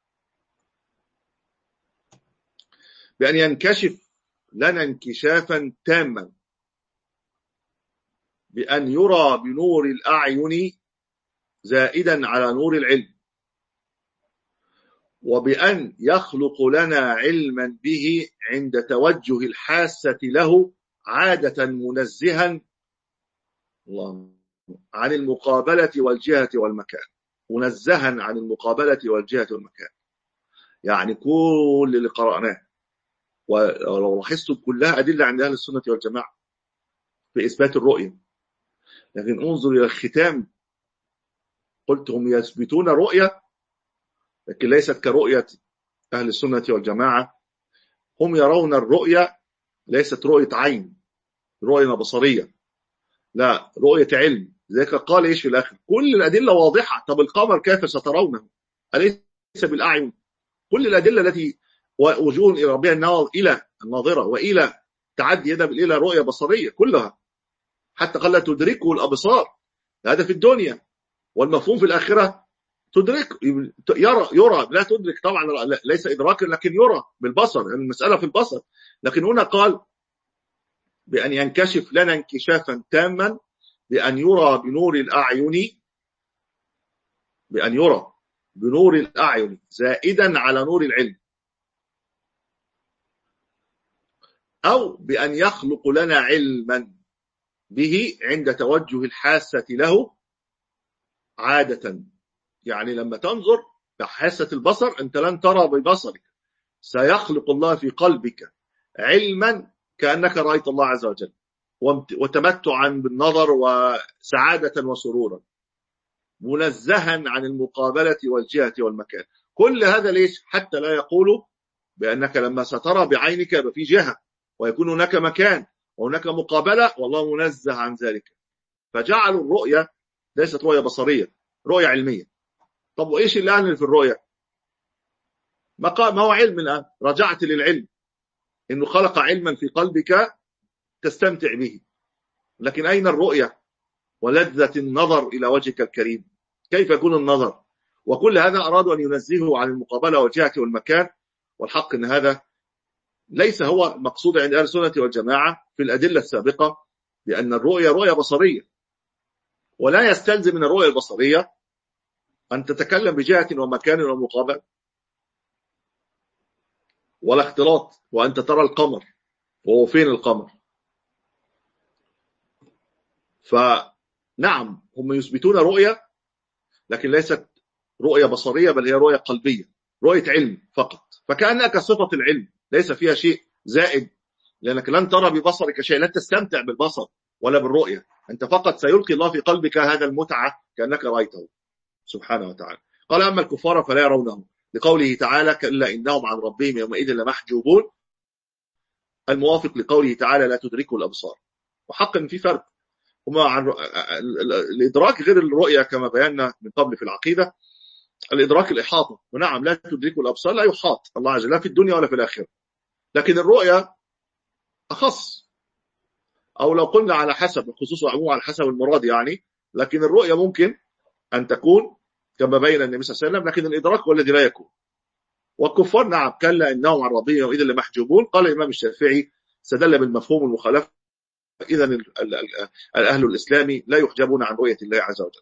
بأن ينكشف لنا انكشافا تاما، بأن يرى بنور الأعين زائدا على نور العلم، وبأن يخلق لنا علما به عند توجه الحاسة له عادة منزها الله عن المقابلة والجهة والمكان، منزها عن المقابلة والجهة والمكان. يعني كل اللي قرأناه ولو لاحظتم كلها أدلة عند أهل السنة والجماعة في إثبات الرؤية، لكن انظر إلى الختام، قلت هم يثبتون رؤية لكن ليست كرؤية أهل السنة والجماعة. هم يرون الرؤية ليست رؤية عين، رؤية بصرية، لا، رؤية علم. ذلك قال إيش في الآخر؟ كل الأدلة واضحة. طب القمر كيف سترونه؟ أليس بالأعين؟ كل الأدلة التي وجوه إلى ربها النظر إلى الناظرة وإلى تعدي يد إلى رؤية بصرية كلها، حتى قال لا تدركه الأبصار، هذا في الدنيا، والمفهوم في الآخرة تدرك، يرى يرى لا تدرك طبعا، ليس إدراكا لكن يرى بالبصر، يعني المسألة في البصر. لكن هنا قال بأن ينكشف لنا انكشافا تاما، بأن يرى بنور الأعين، بأن يرى بنور الأعين زائدا على نور العلم، أو بأن يخلق لنا علما به عند توجه الحاسة له عادة. يعني لما تنظر بحاسة البصر أنت لن ترى ببصرك، سيخلق الله في قلبك علما كأنك رأيت الله عز وجل، وتمتعا بالنظر وسعادة وسرورا، منزها عن المقابلة والجهة والمكان. كل هذا ليش؟ حتى لا يقولوا بأنك لما سترى بعينك يبقى في جهة ويكون هناك مكان وهناك مقابلة، والله منزه عن ذلك. فجعلوا الرؤية ليست رؤية بصرية، رؤية علمية. طب وإيش الآن في الرؤية؟ ما هو علم الآن؟ رجعت للعلم، إنه خلق علما في قلبك تستمتع به. لكن أين الرؤية ولذة النظر إلى وجهك الكريم؟ كيف يكون النظر؟ وكل هذا أرادوا أن ينزهوا عن المقابلة والجهة والمكان. والحق أن هذا ليس هو المقصود عند أهل السنة والجماعة في الأدلة السابقة، لأن الرؤية رؤية بصرية، ولا يستلزم من الرؤية البصرية أن تتكلم بجهة ومكان ومقابل ولا اختلاط، وأنت ترى القمر وهو فين القمر. فنعم هم يثبتون رؤية لكن ليست رؤية بصرية، بل هي رؤية قلبية، رؤية علم فقط. فكأنك صفة العلم ليس فيها شيء زائد، لأنك لن ترى ببصرك شيء، لن تستمتع بالبصر ولا بالرؤية، أنت فقط سيلقي الله في قلبك هذا المتعة كأنك رأيته سبحانه وتعالى. قال أما الكفار فلا يرونه، لقوله تعالى كلا إنهم عن ربهم يومئذ لمحجوبون، الموافق لقوله تعالى لا تدركه الأبصار. وحقا في فرق، هما عن الإدراك غير الرؤية كما بينا من قبل في العقيدة. الإدراك الإحاطة، ونعم لا تدركه الأبصار، لا يحاط الله عز وجل لا في الدنيا ولا في الآخرة. لكن الرؤية أخص، أو لو قلنا على حسب الخصوص وعموم على حسب المراد يعني. لكن الرؤية ممكن أن تكون كما بين النبي صلى الله عليه وسلم، لكن الإدراك هو الذي لا يكون. والكفار نعم كلا إنهم عن ربهم إذا لمحجوبون. قال الإمام الشافعي استدل بالمفهوم المخالف، إذا الأهل الإسلامي لا يحجبون عن رؤية الله عز وجل.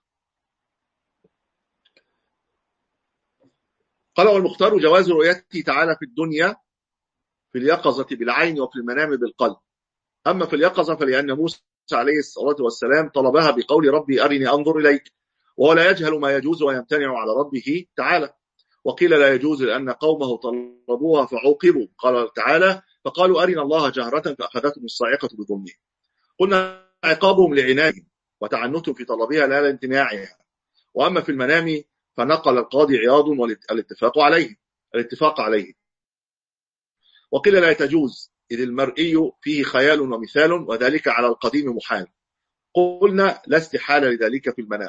قال والمختار جواز رؤيته تعالى في الدنيا في اليقظة بالعين وفي المنام بالقلب. أما في اليقظة فلأن موسى عليه الصلاة والسلام طلبها بقول ربي أرني أنظر إليك، وهو لا يجهل ما يجوز ويمتنع على ربه تعالى. وقيل لا يجوز لأن قومه طلبوها فعوقبوا، قال تعالى فقالوا أرنا الله جهرة فأخذتهم الصاعقة بظلمهم. قلنا عقابهم لعنادهم وتعنتهم في طلبها لا لامتناعها. وأما في المنام فنقل القاضي عياض والاتفاق عليه الاتفاق عليه. وقيل لا تجوز إذ المرئي فيه خيال ومثال وذلك على القديم محال. قلنا لا استحالة لذلك في المنام،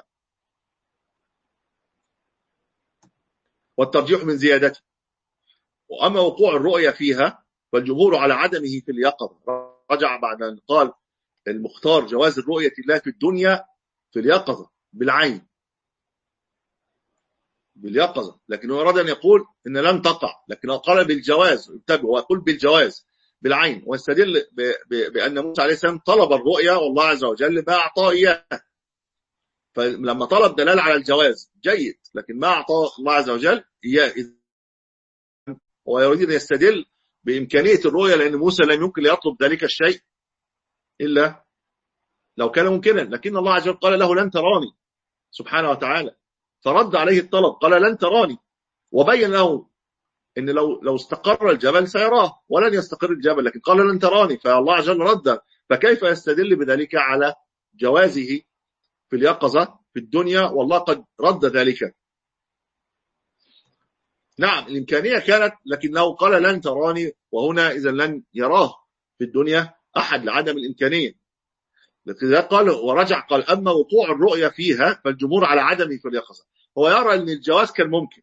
والترجيح من زيادته. وأما وقوع الرؤية فيها فالجمهور على عدمه في اليقظة. رجع بعد أن قال المختار جواز الرؤية الله في الدنيا في اليقظة بالعين، باليقظة، لكنه أراد أن يقول إن لن تقع، لكنه قال بالجواز. انتبه، هو يقول بالجواز بالعين، واستدل بأن موسى عليه السلام طلب الرؤية والله عز وجل ما أعطاه إياه، فلما طلب دلالة على الجواز جيد، لكن ما أعطاه الله عز وجل إياه. هو يريد أن يستدل بإمكانية الرؤية، لأن موسى لم يمكن يطلب ذلك الشيء إلا لو كان ممكنا، لكن الله عز وجل قال له لن تراني سبحانه وتعالى، فرد عليه الطلب قال لن تراني، وبين له ان لو لو استقر الجبل سيراه، ولن يستقر الجبل، لكن قال لن تراني، فالله عز وجل رد. فكيف يستدل بذلك على جوازه في اليقظة في الدنيا والله قد رد ذلك؟ نعم الإمكانية كانت، لكنه قال لن تراني، وهنا إذا لن يراه في الدنيا أحد لعدم الإمكانية. لذلك قال ورجع قال أما وقوع الرؤية فيها فالجمهور على عدمه في اليقظة. هو يرى أن الجواز كان ممكن،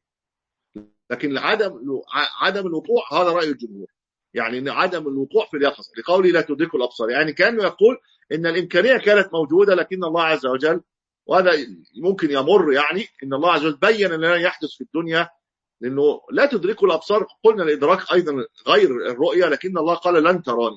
لكن عدم عدم الوقوع هذا رأي الجمهور، يعني ان عدم الوقوع في اليقظة لقوله لا تدرك الأبصار، يعني كأنه يقول ان الإمكانية كانت موجودة لكن الله عز وجل، وهذا ممكن يمر، يعني ان الله عز وجل بين ان لا يحدث في الدنيا، لأنه لا تدرك الأبصار. قلنا الإدراك أيضا غير الرؤية، لكن الله قال لن تراني،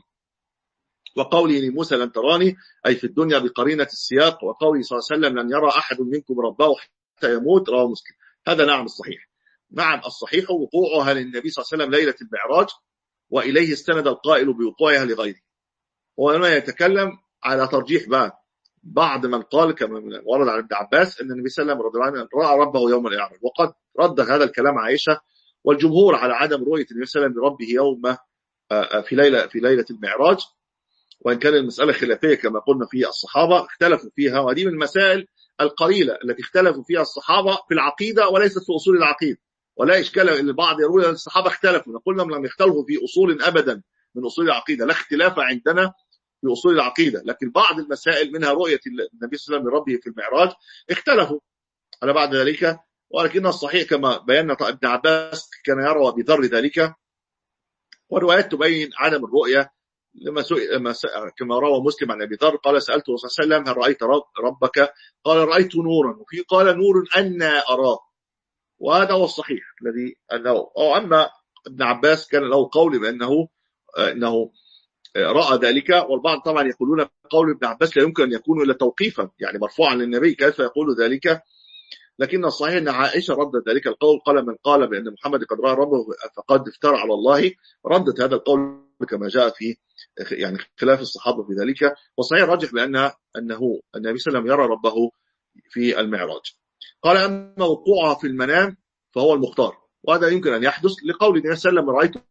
وقوله لموسى لن تراني أي في الدنيا بقرينة السياق، وقوله صلى الله عليه وسلم لن يرى أحد منكم ربه حتى يموت، رواه مسلم. هذا نعم الصحيح، نعم الصحيح وقوعها للنبي صلى الله عليه وسلم ليلة المعراج، وإليه استند القائل بوقوعها لغيره. وهنا يتكلم على ترجيح بقى بعض من قال كما ورد عن ابن عباس أن النبي صلى الله عليه وسلم رأى ربه يوم الإعراج، وقد رد هذا الكلام عائشة، والجمهور على عدم رؤية النبي صلى الله عليه وسلم لربه يوم في ليلة في ليلة المعراج، وإن كان المسألة خلافية كما قلنا في الصحابة اختلفوا فيها، وهذه من المسائل القليلة التي اختلفوا فيها الصحابة في العقيدة وليست في أصول العقيدة. ولا إشكال أن البعض يقول أن الصحابة اختلفوا، نقول لهم لم يختلفوا في أصول أبدا من أصول العقيدة، لا اختلاف عندنا في أصول العقيدة، لكن بعض المسائل منها رؤية النبي صلى الله عليه وسلم لربه في المعراج اختلفوا على بعد ذلك. ولكن الصحيح كما بينا ابن عباس كان يرى بذر ذلك، وروايات تبين عدم الرؤية لما سئل كما روى مسلم عن ابي ذر قال سالته صلى الله عليه وسلم هل رايت ربك؟ قال رايت نورا، وفي قال نور انا اراه، وهذا هو الصحيح الذي انه أو اما ابن عباس كان له قول بانه انه راى ذلك، والبعض طبعا يقولون قول ابن عباس لا يمكن ان يكون الا توقيفا، يعني مرفوعا للنبي، كيف يقول ذلك؟ لكن الصحيح ان عائشه ردت ذلك القول، قال من قال بان محمد قد راى ربه فقد افترى على الله، ردت هذا القول كما جاء في يعني خلاف الصحابه في ذلك. والصحيح راجح بان انه النبي صلى الله عليه وسلم يرى ربه في المعراج. قال اما وقوعها في المنام فهو المختار، وهذا يمكن ان يحدث لقول النبي صلى الله عليه وسلم رايت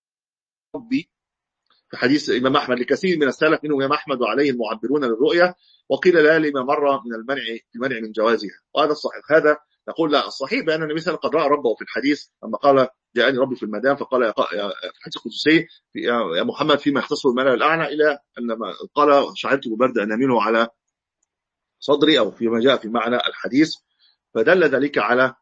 ربي في حديث الامام احمد لكثير من السلف منهم الامام احمد وعليه المعبرون للرؤيا، وقيل لا لما مر من المنع المنع من جوازها، وهذا الصحيح. هذا نقول لا، الصحيح بان النبي صلى الله عليه وسلم قد راى ربه في الحديث لما قال جاءني ربي في المنام، فقال يا في الحديث القدسي يا محمد فيما يختصه الملأ الاعلى، الى ان قال شعرت ببرد انامله على صدري، او فيما جاء في معنى الحديث، فدل ذلك على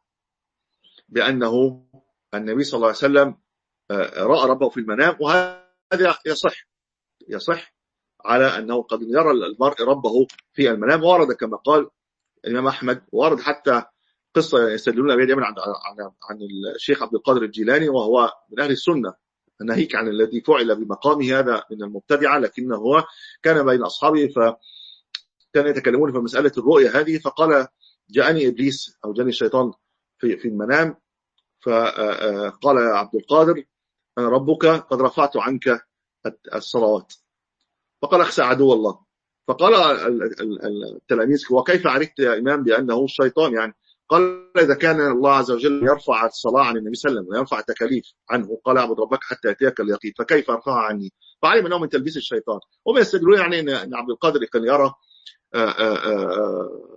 بانه النبي صلى الله عليه وسلم راى ربه في المنام، وهذا يصح يصح على أنه قد يرى المرء ربه في المنام. ورد كما قال الإمام أحمد، ورد حتى قصة يستدلون بها دائما عن عن عن الشيخ عبد القادر الجيلاني، وهو من أهل السنة، ناهيك عن الذي فعل بمقامه هذا من المبتدعة، لكنه هو كان بين أصحابه فكان يتكلمون في مسألة الرؤية هذه، فقال جاءني إبليس أو جاءني الشيطان في في المنام، فقال يا عبد القادر أنا ربك قد رفعت عنك الصلوات، فقال اخشى عدو الله. فقال التلاميذ وكيف عرفت يا إمام بأنه الشيطان؟ يعني قال إذا كان الله عز وجل يرفع الصلاة عن النبي صلى الله عليه وسلم ويرفع التكاليف عنه، قال اعبد ربك حتى يأتيك اليقين، فكيف يرفعها عني؟ فعلم أنه من تلبيس الشيطان. هم يستدلون يعني أن عبد القادر كان يرى آآ آآ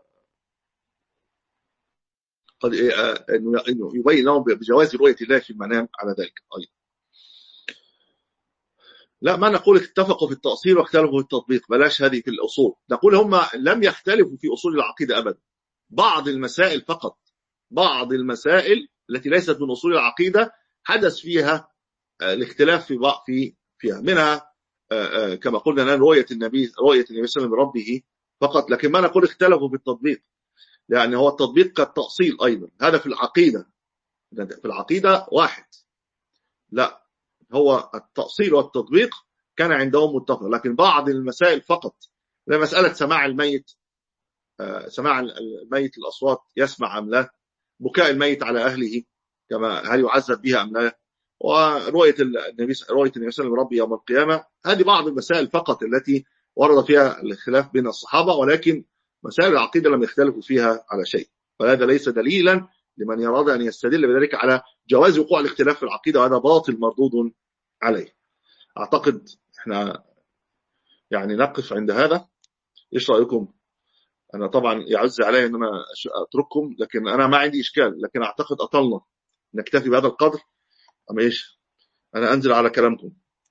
قد إنه يبين لهم بجواز رؤية الله في المنام على ذلك أيضا. لا، ما نقول اتفقوا في التأصيل واختلفوا في التطبيق، بلاش هذه في الأصول. نقول هم لم يختلفوا في أصول العقيدة أبدا، بعض المسائل فقط، بعض المسائل التي ليست من أصول العقيدة حدث فيها الاختلاف في في فيها، منها كما قلنا الآن رؤية النبي رؤية النبي صلى الله عليه وسلم لربه فقط. لكن ما نقول اختلفوا في التطبيق، لأن هو التطبيق كالتأصيل أيضا، هذا في العقيدة، في العقيدة واحد. لا، هو التأصيل والتطبيق كان عندهم متفق، لكن بعض المسائل فقط، مسألة سماع الميت، سماع الميت الأصوات يسمع أم لا، بكاء الميت على أهله كما هل يعذب بها أم لا، ورؤية النبي رؤية النبي صلى الله عليه وسلم ربي يوم القيامة. هذه بعض المسائل فقط التي ورد فيها الخلاف بين الصحابة، ولكن مسائل العقيدة لم يختلفوا فيها على شيء، فهذا ليس دليلا لمن يراد أن يستدل بذلك على جواز وقوع الاختلاف في العقيدة، وهذا باطل مردود عليه. أعتقد احنا يعني نقف عند هذا. ايش رأيكم؟ أنا طبعا يعز علي أن أنا أترككم، لكن أنا ما عندي إشكال، لكن أعتقد أطلنا، نكتفي بهذا القدر أما إيش؟ أنا أنزل على كلامكم،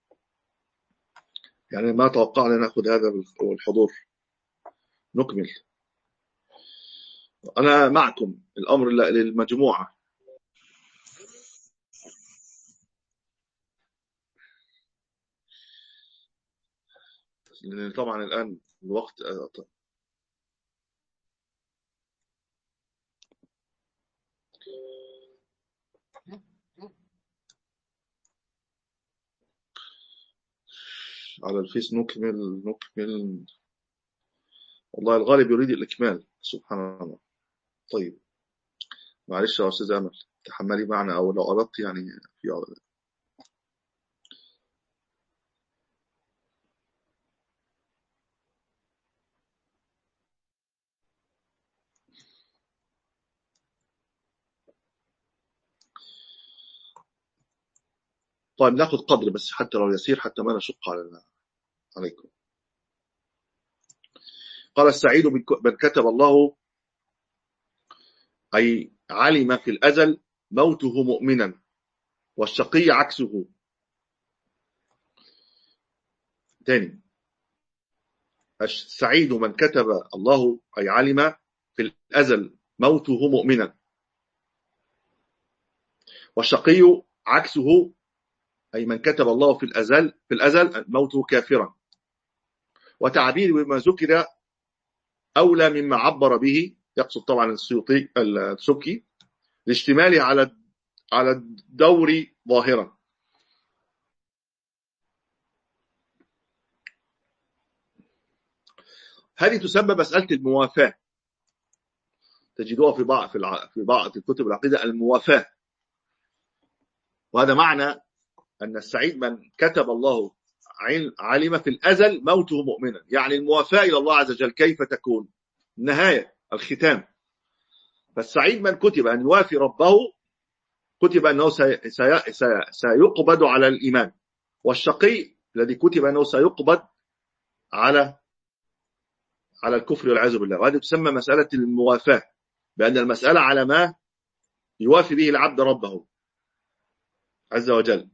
يعني ما توقعنا نأخذ هذا الحضور. نكمل، أنا معكم، الأمر للمجموعة. طبعا الآن الوقت على الفيس. نكمل نكمل والله الغالب يريد الإكمال، سبحان الله. طيب معلش يا أستاذ أمل، تحملي معنا، أو لو أردت يعني في أولا. طيب ناخذ قدر بس حتى لو يسير، حتى ما نشق على عليكم. قال السعيد من كتب الله أي علم في الأزل موته مؤمنا، والشقي عكسه. ثاني، السعيد من كتب الله أي علم في الأزل موته مؤمنا، والشقي عكسه أي من كتب الله في الأزل في الأزل موته كافرا. وتعبير بما ذكر أولى مما عبر به، يقصد طبعا السيوطي السبكي، لاشتماله على على الدور ظاهرا. هذه تسمى مسألة الموافاة، تجدوها في بعض في, الع... في بعض الكتب العقيدة، الموافاة. وهذا معنى أن السعيد من كتب الله علم في الأزل موته مؤمنا، يعني الموافاة إلى الله عز وجل كيف تكون؟ النهاية، الختام. فالسعيد من كتب أن يوافي ربه، كتب أنه سي... سي... سي... سيقبض على الإيمان. والشقي الذي كتب أنه سيقبض على على الكفر والعياذ بالله. وهذه تسمى مسألة الموافاة، بأن المسألة على ما يوافي به العبد ربه عز وجل.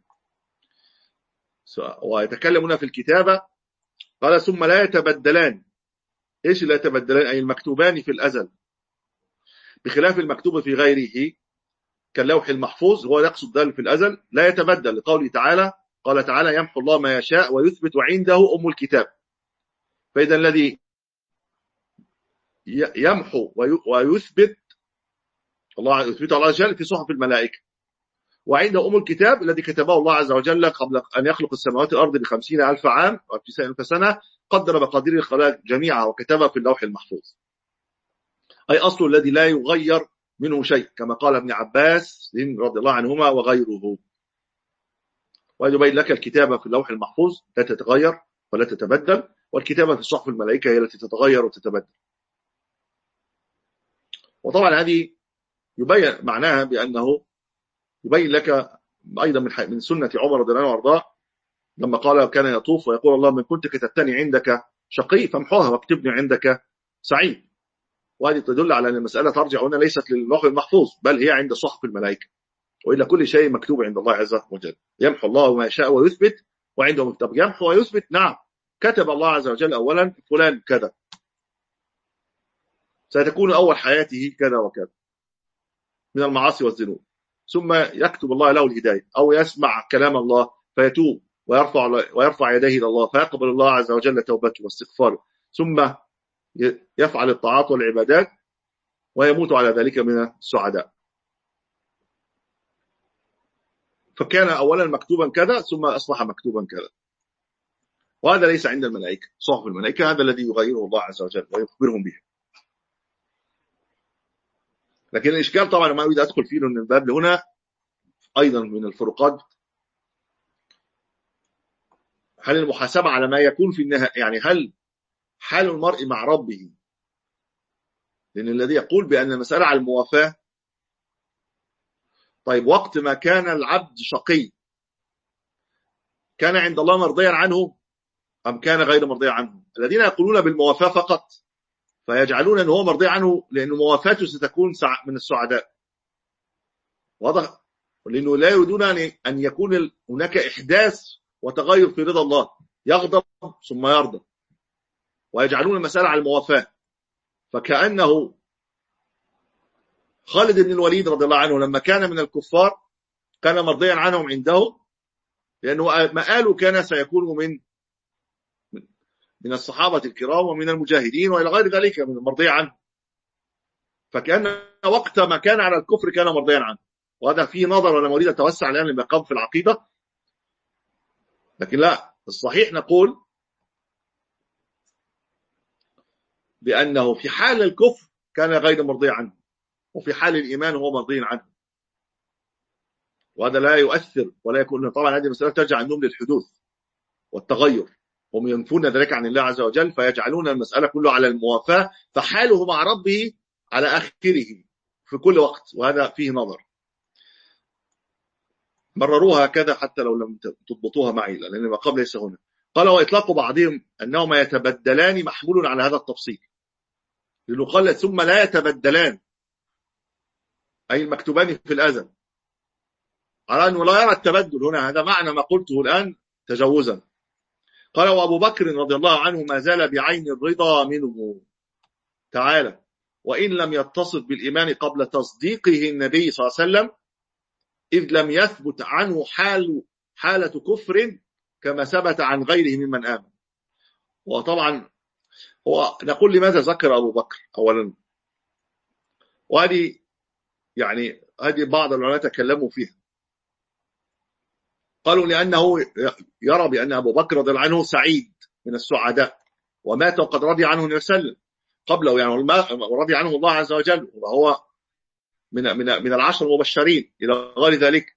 ويتكلم هنا في الكتابة، قال ثم لا يتبدلان. إيش لا يتبدلان؟ أي المكتوبان في الأزل، بخلاف المكتوب في غيره كاللوح المحفوظ، هو يقصد ذلك في الأزل لا يتبدل، لقوله تعالى، قال تعالى يمحو الله ما يشاء ويثبت وعنده أم الكتاب. فإذا الذي يمحو ويثبت الله يثبت الله عز وجل في صحف الملائكة، وعنده أم الكتاب الذي كتبه الله عز وجل قبل أن يخلق السماوات والأرض بخمسين ألف عام أو في ألف سنة، قدر مقادير الخلائق جميعها وكتبها في اللوح المحفوظ، أي أصل الذي لا يغير منه شيء، كما قال ابن عباس رضي الله عنهما وغيره. ويبين لك الكتابة في اللوح المحفوظ لا تتغير ولا تتبدل، والكتابة في صحف الملائكة هي التي تتغير وتتبدل. وطبعا هذه يبين معناها بأنه يبين لك أيضا من من سنة عمر رضي الله عنه وارضاه، لما قال كان يطوف ويقول اللهم من كنت كتبتني عندك شقي فامحوها واكتبني عندك سعيد. وهذه تدل على أن المسألة ترجع هنا ليست للوح المحفوظ، بل هي عند صحف الملائكة، وإلا كل شيء مكتوب عند الله عز وجل. يمحو الله ما يشاء ويثبت وعنده طب يمحو ويثبت؟ نعم، كتب الله عز وجل أولا فلان كذا، ستكون أول حياته كذا وكذا من المعاصي والذنوب، ثم يكتب الله له الهداية، أو يسمع كلام الله فيتوب ويرفع ويرفع يديه إلى الله فيقبل الله عز وجل توبته واستغفاره، ثم يفعل الطاعات والعبادات ويموت على ذلك من السعداء. فكان أولا مكتوبا كذا ثم أصبح مكتوبا كذا. وهذا ليس عند الملائكة، صحف الملائكة هذا الذي يغيره الله عز وجل ويخبرهم به. لكن الإشكال طبعا ما أريد أدخل فيه لأن الباب هنا أيضا من الفروقات، هل المحاسبة على ما يكون في النهاية، يعني هل حال المرء مع ربه، لأن الذي يقول بأن المسألة على الموافاة، طيب وقت ما كان العبد شقي كان عند الله مرضيا عنه أم كان غير مرضي عنه؟ الذين يقولون بالموافاة فقط فيجعلون أنه هو مرضي عنه لأن موافاته ستكون من السعداء، واضح؟ لأنه لا يريدون أن يكون هناك إحداث وتغير في رضا الله، يغضب ثم يرضى، ويجعلون المسألة على الموافاة. فكأنه خالد بن الوليد رضي الله عنه لما كان من الكفار كان مرضيا عنهم عنده لأنه مآله كان سيكون من من الصحابة الكرام ومن المجاهدين وإلى غير ذلك من المرضي عنه، فكأن وقت ما كان على الكفر كان مرضيا عنه. وهذا فيه نظر، وأنا أريد أتوسع الآن لمقام في العقيدة، لكن لا، الصحيح نقول بأنه في حال الكفر كان غير مرضي عنه، وفي حال الإيمان هو مرضي عنه. وهذا لا يؤثر ولا يكون، طبعا هذه المسألة ترجع النوم للحدوث والتغير، هم ينفون ذلك عن الله عز وجل فيجعلون المسألة كله على الموافاة، فحاله مع ربه على آخره في كل وقت، وهذا فيه نظر. مرروها كذا حتى لو لم تضبطوها معي لأن المقام ليس هنا. قال وإطلاق بعضهم أنهما يتبدلان محمول على هذا التفصيل، لأنه قال ثم لا يتبدلان أي المكتوبان في الأزل، على أنه لا يرى التبدل هنا، هذا معنى ما قلته الآن تجوزا. قال وأبو بكر رضي الله عنه ما زال بعين الرضا منه تعالى، وإن لم يتصف بالإيمان قبل تصديقه النبي صلى الله عليه وسلم، إذ لم يثبت عنه حال حالة كفر كما ثبت عن غيره ممن آمن. وطبعا هو نقول لماذا ذكر أبو بكر أولا، وهذه يعني هذه بعض العلماء تكلموا فيها، قالوا لأنه يرى بأن أبو بكر رضي الله عنه سعيد من السعداء، ومات وقد رضي عنه النبي صلى الله عليه وسلم قبله، يعني رضي عنه الله عز وجل، وهو من من من العشر المبشرين إلى غير ذلك.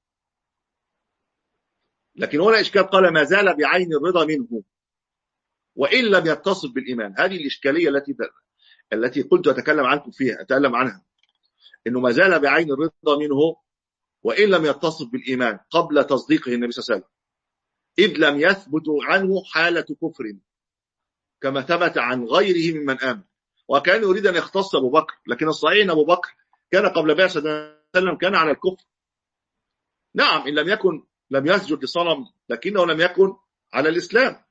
لكن هنا إشكال، قال ما زال بعين الرضا منه وإن لم يتصف بالإيمان. هذه الإشكالية التي التي قلت أتكلم عنكم فيها أتكلم عنها، إنه ما زال بعين الرضا منه وإن لم يتصف بالإيمان قبل تصديقه النبي صلى الله عليه وسلم، إذ لم يثبت عنه حالة كفر كما ثبت عن غيره ممن آمن. وكان يريد أن يختص أبو بكر، لكن الصحيح أن أبو بكر كان قبل بعثة النبي صلى الله عليه وسلم كان على الكفر، نعم إن لم يكن لم يسجد لصنم لكنه لم يكن على الإسلام.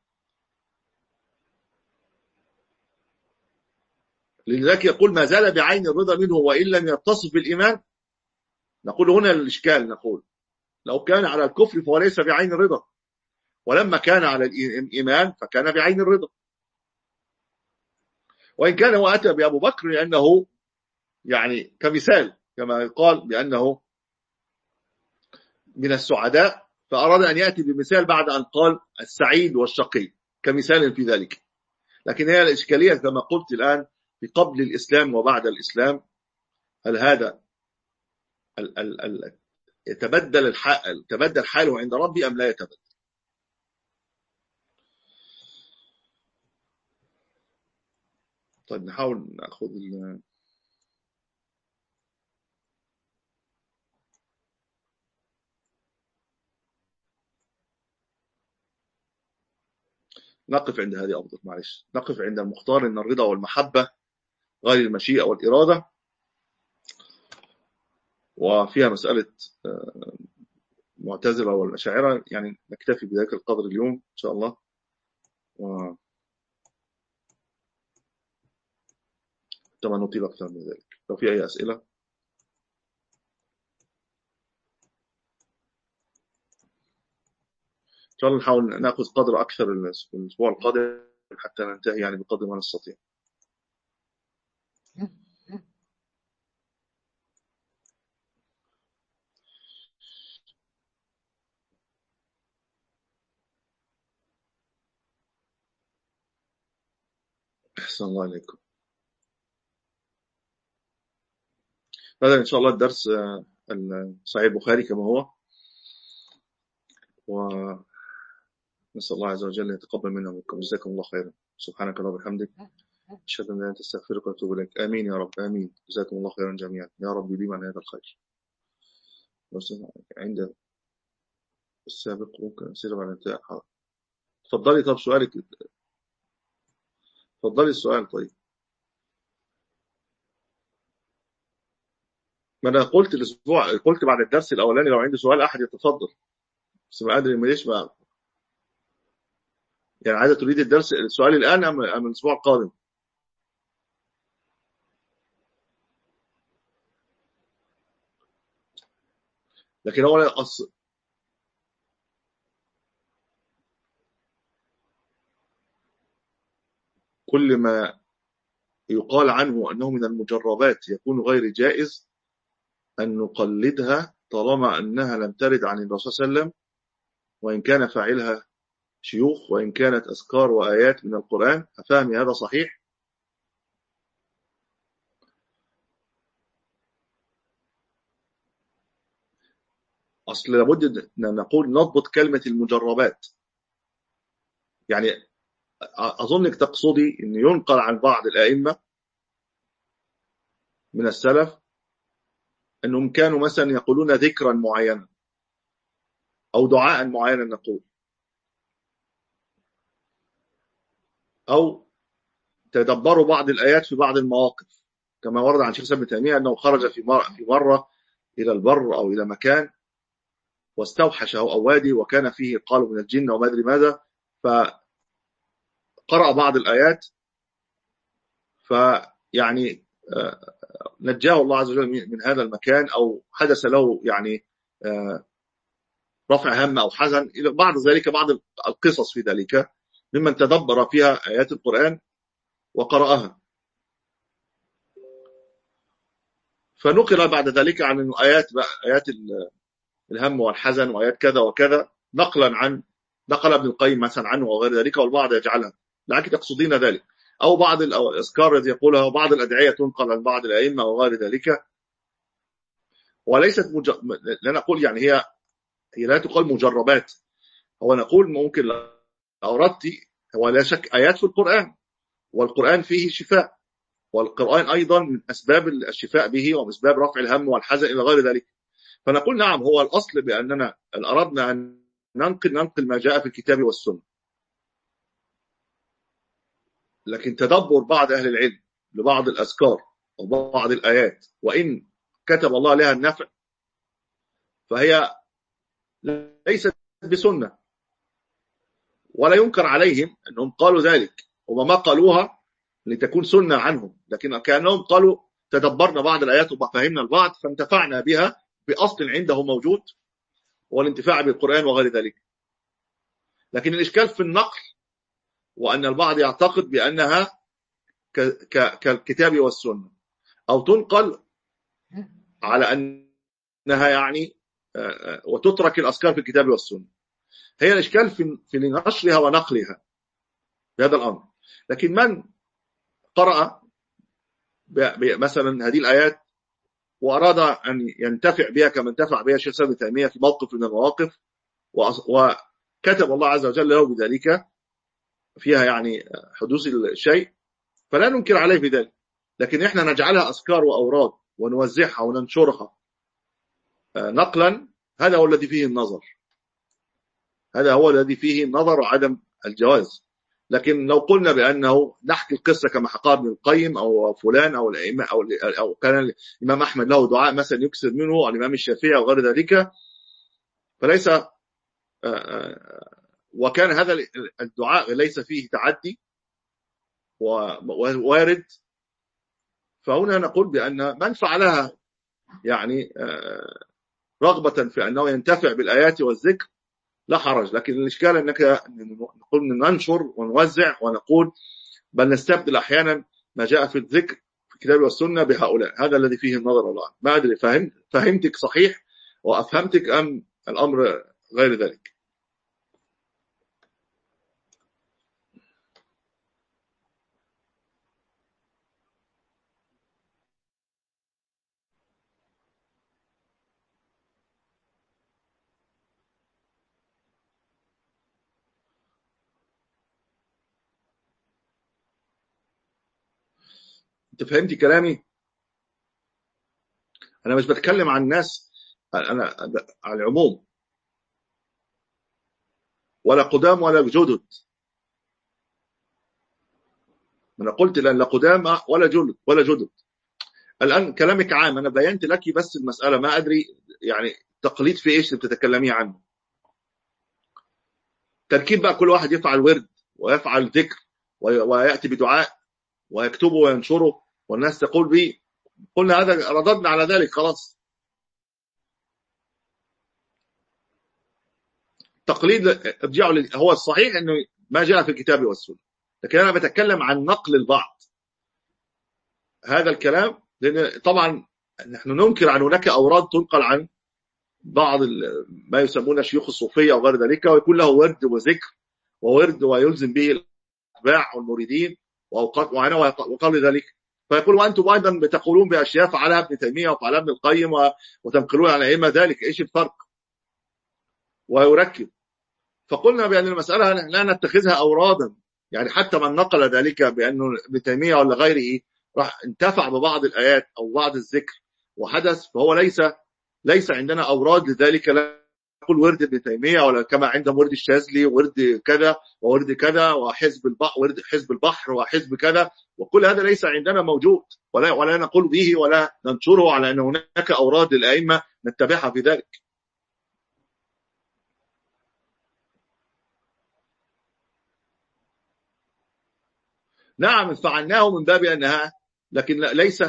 لذلك يقول ما زال بعين الرضا منه وإن لم يتصف بالإيمان. نقول هنا الإشكال، نقول لو كان على الكفر فهو ليس بعين الرضا، ولما كان على الإيمان فكان بعين الرضا. وإن كان هو أتى بأبو بكر لأنه يعني كمثال كما قال بأنه من السعداء، فأراد أن يأتي بمثال بعد أن قال السعيد والشقي كمثال في ذلك. لكن هي الإشكالية كما قلت الآن في قبل الإسلام وبعد الإسلام، هل هذا ال ال ال يتبدل الحال تبدل حاله عند ربي أم لا يتبدل؟ طيب نحاول نأخذ ال نقف عند هذه أفضل، معلش نقف عند المختار أن الرضا والمحبة غير المشيئة والإرادة، وفيها مسألة المعتزلة والأشاعرة، يعني نكتفي بذلك القدر اليوم إن شاء الله، وطبعا نطيل أكثر من ذلك. لو في أي أسئلة إن شاء الله نحاول نأخذ قدر أكثر الأسبوع القادم حتى ننتهي يعني بقدر ما نستطيع. أحسن الله عليكم. هذا إن شاء الله الدرس صحيح البخاري كما هو، ونسأل الله عز وجل أن يتقبل منا ومنكم. جزاكم الله خيرا. سبحانك اللهم وبحمدك، أشهد أن لا إله إلا أنت، أستغفرك وأتوب إليك. آمين يا رب، آمين. جزاكم الله خيرا جميعا، يا رب لي من هذا الخير. عند السابق ممكن أسير على انتهاء. تفضلي. طب سؤالك، تفضلي السؤال. طيب ما أنا قلت الأسبوع، قلت بعد الدرس الأولاني لو عندي سؤال أحد يتفضل، بس ما أدري ليش بقى، يعني عايزة تريد الدرس السؤال الآن أم أم الأسبوع القادم؟ لكن هو أص... كل ما يقال عنه أنه من المجربات يكون غير جائز أن نقلدها طالما أنها لم ترد عن الرسول صلى الله عليه وسلم، وإن كان فاعلها شيوخ، وإن كانت أذكار وآيات من القرآن. أفهمي هذا صحيح؟ أصل لابد أن نقول نضبط كلمة المجربات. يعني أظنك تقصدي أن ينقل عن بعض الآئمة من السلف أنهم كانوا مثلا يقولون ذكرا معينا أو دعاء معينا نقول، أو تدبروا بعض الآيات في بعض المواقف، كما ورد عن شيخ ابن تيمية أنه خرج في مرة إلى البر أو إلى مكان واستوحشه أو وادي وكان فيه قالوا من الجن وما أدري ماذا، فقرأ بعض الآيات فيعني نجاه الله عز وجل من هذا المكان، أو حدث له يعني رفع هم أو حزن إلى بعض ذلك، بعض القصص في ذلك ممن تدبر فيها آيات القرآن وقرأها. فنقل بعد ذلك عن أنه آيات آيات الهم والحزن وآيات كذا وكذا، نقلا عن نقل ابن القيم مثلا عنه وغير ذلك، والبعض يجعلها. لكن تقصدين ذلك، أو بعض الأذكار التي يقولها، وبعض الأدعية تنقل عن بعض الأئمة وغير ذلك، وليست مج... لا نقول يعني هي هي لا تقال مجربات. هو نقول ممكن أردت، هو لا شك آيات في القرآن، والقرآن فيه شفاء، والقرآن أيضا من أسباب الشفاء به ومن أسباب رفع الهم والحزن إلى غير ذلك. فنقول نعم، هو الأصل بأننا أردنا أن ننقل ننقل ما جاء في الكتاب والسنة، لكن تدبر بعض أهل العلم لبعض الأذكار وبعض الآيات وإن كتب الله لها النفع فهي ليست بسنة، ولا ينكر عليهم أنهم قالوا ذلك، وما قالوها لتكون سنة عنهم، لكن كأنهم قالوا تدبرنا بعض الآيات وفهمنا البعض فانتفعنا بها بأصل عنده موجود، والانتفاع بالقرآن وغير ذلك. لكن الإشكال في النقل، وأن البعض يعتقد بأنها كالكتاب والسنة، أو تنقل على أنها يعني وتترك الأذكار في الكتاب والسنة. هي الإشكال في في نشرها ونقلها بهذا الأمر. لكن من قرأ مثلا هذه الآيات وأراد أن ينتفع بها كما انتفع بها الشيخ ابن تيمية في موقف من المواقف، وكتب الله عز وجل له بذلك فيها يعني حدوث الشيء، فلا ننكر عليه بذلك، لكن إحنا نجعلها أذكار وأوراد ونوزعها وننشرها نقلا، هذا هو الذي فيه النظر، هذا هو الذي فيه النظر وعدم الجواز. لكن لو قلنا بأنه نحكي القصة كما حكى ابن القيم أو فلان أو الأئمة أو, أو كان الإمام أحمد له دعاء مثلا يكسر منه، أو الإمام الشافعي أو غير ذلك، فليس وكان هذا الدعاء ليس فيه تعدي ووارد. فهنا نقول بأن من فعلها يعني رغبة في أنه ينتفع بالآيات والذكر لا حرج، لكن الإشكال أنك نقول ننشر ونوزع ونقول بل نستبدل أحيانا ما جاء في الذكر في الكتاب والسنة بهؤلاء. هذا الذي فيه النظر والله. ما أدري فهمت فهمتك صحيح وأفهمتك أم الأمر غير ذلك؟ أنت فهمتي كلامي؟ أنا مش بتكلم عن الناس، أنا على العموم، ولا قدام ولا جدد. أنا قلت لأن لا قدام ولا جدد ولا جدد. الآن كلامك عام، أنا بينت لك بس المسألة، ما أدري يعني تقليد في إيش بتتكلمي عنه. تركيب بقى كل واحد يفعل ورد ويفعل ذكر ويأتي بدعاء ويكتبه وينشره والناس تقول به، قلنا هذا رددنا على ذلك خلاص. تقليد ارجعوا، هو الصحيح انه ما جاء في الكتاب والسنه، لكن انا بتكلم عن نقل البعض هذا الكلام، لان طبعا نحن ننكر عن هناك اوراد تنقل عن بعض ما يسمون شيوخ الصوفيه او غير ذلك، ويكون له ورد وذكر وورد ويلزم به الاتباع والمريدين واوقات معينه وقبل ذلك. فيقول وانتم ايضا بتقولون باشياء فعلها ابن تيميه وفعلها ابن القيم وتنقلون عن ائمه ذلك، ايش الفرق؟ ويركب. فقلنا بان المساله لا نتخذها اورادا، يعني حتى من نقل ذلك بانه ابن تيميه ولا غيره راح انتفع ببعض الايات او بعض الذكر وحدث، فهو ليس ليس عندنا اوراد لذلك. لا نقول ورد ابن تيميه ولا كما عندهم ورد الشاذلي ورد كذا وورد كذا وحزب البحر ورد حزب البحر وحزب كذا، وكل هذا ليس عندنا موجود، ولا ولا نقول به ولا ننشره على ان هناك اوراد للائمه نتبعها في ذلك. نعم فعلناه من باب انها، لكن ليس،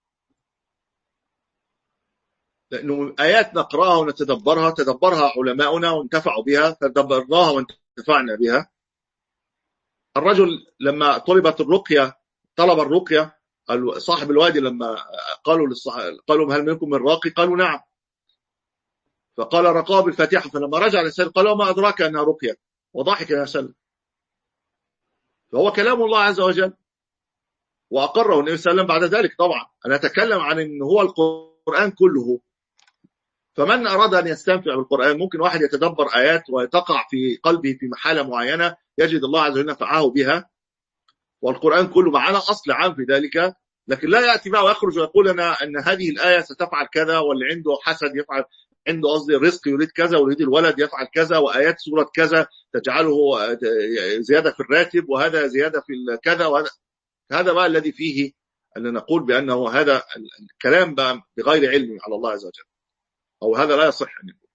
لانه ايات نقراها ونتدبرها تدبرها علماؤنا وانتفعوا بها تدبرناها وانتفعنا بها. الرجل لما طلبت الرقيه طلب الرقيه، صاحب الوادي لما قالوا للصحابه قالوا هل منكم من راقي؟ قالوا نعم. فقال رقاه بالفاتحه، فلما رجع الانسان قال ما ادراك انها رقيه، وضحك يا سلم. فهو كلام الله عز وجل واقره النبي صلى الله عليه وسلم بعد ذلك. طبعا انا اتكلم عن ان هو القران كله، فمن اراد ان يستنفع بالقران ممكن واحد يتدبر ايات وتقع في قلبه في محاله معينه يجد الله عز وجل نفعه بها، والقران كله معنا اصل عام في ذلك. لكن لا ياتي بقى ويخرج ويقول لنا ان هذه الايه ستفعل كذا، واللي عنده حسد يفعل، عنده قصدي الرزق يريد كذا ويريد الولد يفعل كذا، وايات سوره كذا تجعله زياده في الراتب وهذا زياده في كذا، وهذا هذا بقى الذي فيه ان نقول بانه هذا الكلام بقى بغير علم على الله عز وجل، او هذا لا يصح ان يكون.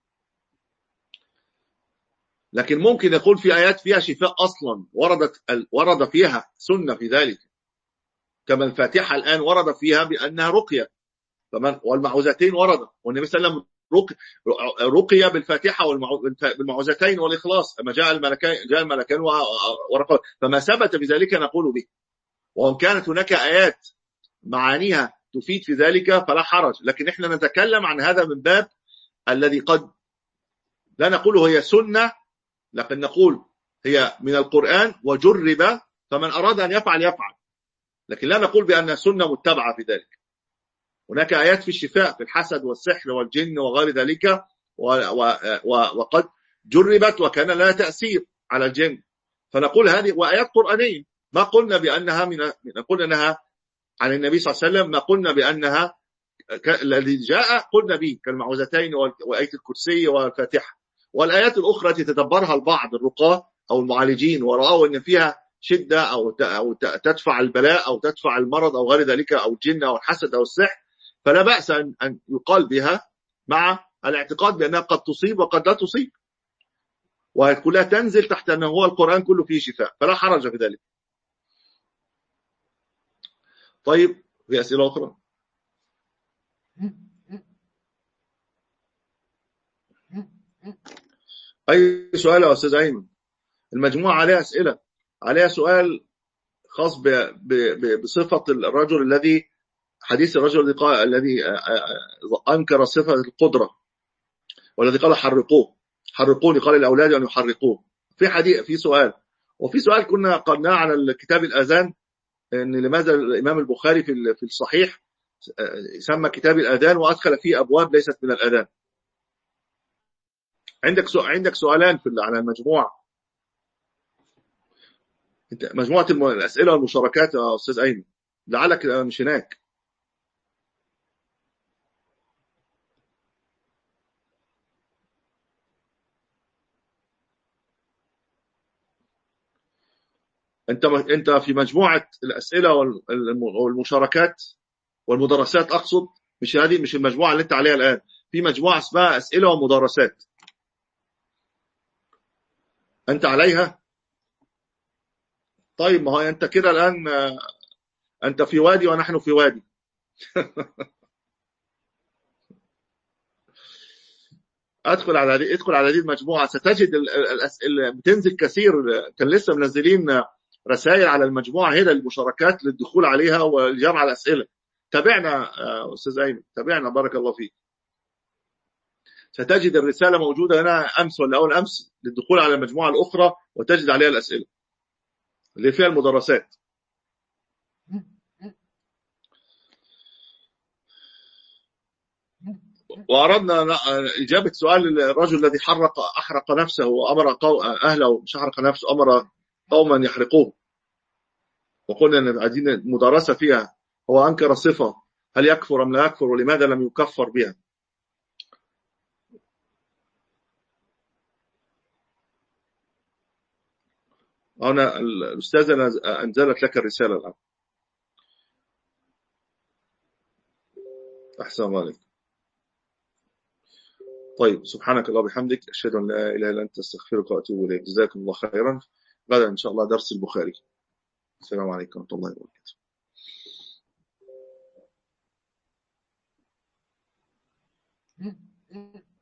لكن ممكن يقول في ايات فيها شفاء اصلا وردت ورد فيها سنه في ذلك، كما الفاتحه الان ورد فيها بانها رقيه، فمن والمعوذتين ورد، والنبي صلى الله عليه وسلم رقيه بالفاتحه والمعوذتين والاخلاص، اما جاء الملكان جاء الملكان ورقوا، فما ثبت بذلك نقول به. وان كانت هناك ايات معانيها تفيد في ذلك فلا حرج، لكن احنا نتكلم عن هذا من باب الذي قد لا نقول هي سنه، لكن نقول هي من القرآن وجرب، فمن أراد أن يفعل يفعل، لكن لا نقول بأنها سنة متبعة في ذلك. هناك آيات في الشفاء في الحسد والسحر والجن وغير ذلك، وقد جربت وكان لها تأثير على الجن، فنقول هذه وآيات قرآنية. ما قلنا بأنها من قلنا أنها عن النبي صلى الله عليه وسلم، ما قلنا بأنها الذي جاء قلنا به كالمعوذتين وآية الكرسي والفاتحة. والآيات الأخرى تتدبرها البعض الرقاة أو المعالجين ورأوا أن فيها شدة أو أو تدفع البلاء أو تدفع المرض أو غير ذلك أو الجن أو الحسد أو السحر، فلا بأس أن يقال بها مع الاعتقاد بأنها قد تصيب وقد لا تصيب، وكلها تنزل تحت أنه هو القرآن كله فيه شفاء، فلا حرج في ذلك. طيب، في أسئلة أخرى؟ أي سؤال يا أستاذ أيمن؟ المجموعة عليها أسئلة، عليها سؤال خاص ب... ب... ب... بصفة الرجل الذي حديث الرجل الذي قال الذي أنكر صفة القدرة، والذي قال حرقوه حرقوني، قال الأولاد أن يحرقوه. في حديث، في سؤال، وفي سؤال كنا قلناه على الكتاب الأذان، أن لماذا الإمام البخاري في في الصحيح سمى كتاب الأذان وأدخل فيه أبواب ليست من الأذان. عندك سؤال، عندك سؤالان في على المجموعة، مجموعة الأسئلة والمشاركات يا أستاذ أيمن، لعلك مش هناك. انت انت في مجموعه الاسئله والمشاركات والمدرسات، اقصد، مش هذه، مش المجموعه اللي انت عليها الان، في مجموعه اسمها اسئله ومدرسات، انت عليها. طيب، ما هو انت كده الان، انت في وادي ونحن في وادي. ادخل على هذه ادخل على هذه المجموعه، ستجد الاسئله بتنزل كثير. كان لسه منزلين رسائل على المجموعه هنا للمشاركات للدخول عليها والجمع على الاسئله. تابعنا استاذ ايمن، تابعنا، بارك الله فيك. ستجد الرساله موجوده هنا امس ولا اول امس للدخول على المجموعه الاخرى، وتجد عليها الاسئله اللي فيها المدرسات. وأردنا إجابة سؤال الرجل الذي حرق أحرق نفسه وأمر أهله، مش أحرق نفسه، أمر قوما يحرقوه، وقلنا أن عايزين مدرسة فيها. هو أنكر صفة، هل يكفر أم لا يكفر، ولماذا لم يكفر بها؟ أنا الأستاذة أنزلت لك الرسالة الآن. أحسن الله عليك. طيب، سبحانك الله وبحمدك، أشهد أن لا إله إلا أنت، أستغفرك وأتوب إليك. جزاكم الله خيرا. غدا إن شاء الله درس البخاري. السلام عليكم ورحمة الله وبركاته.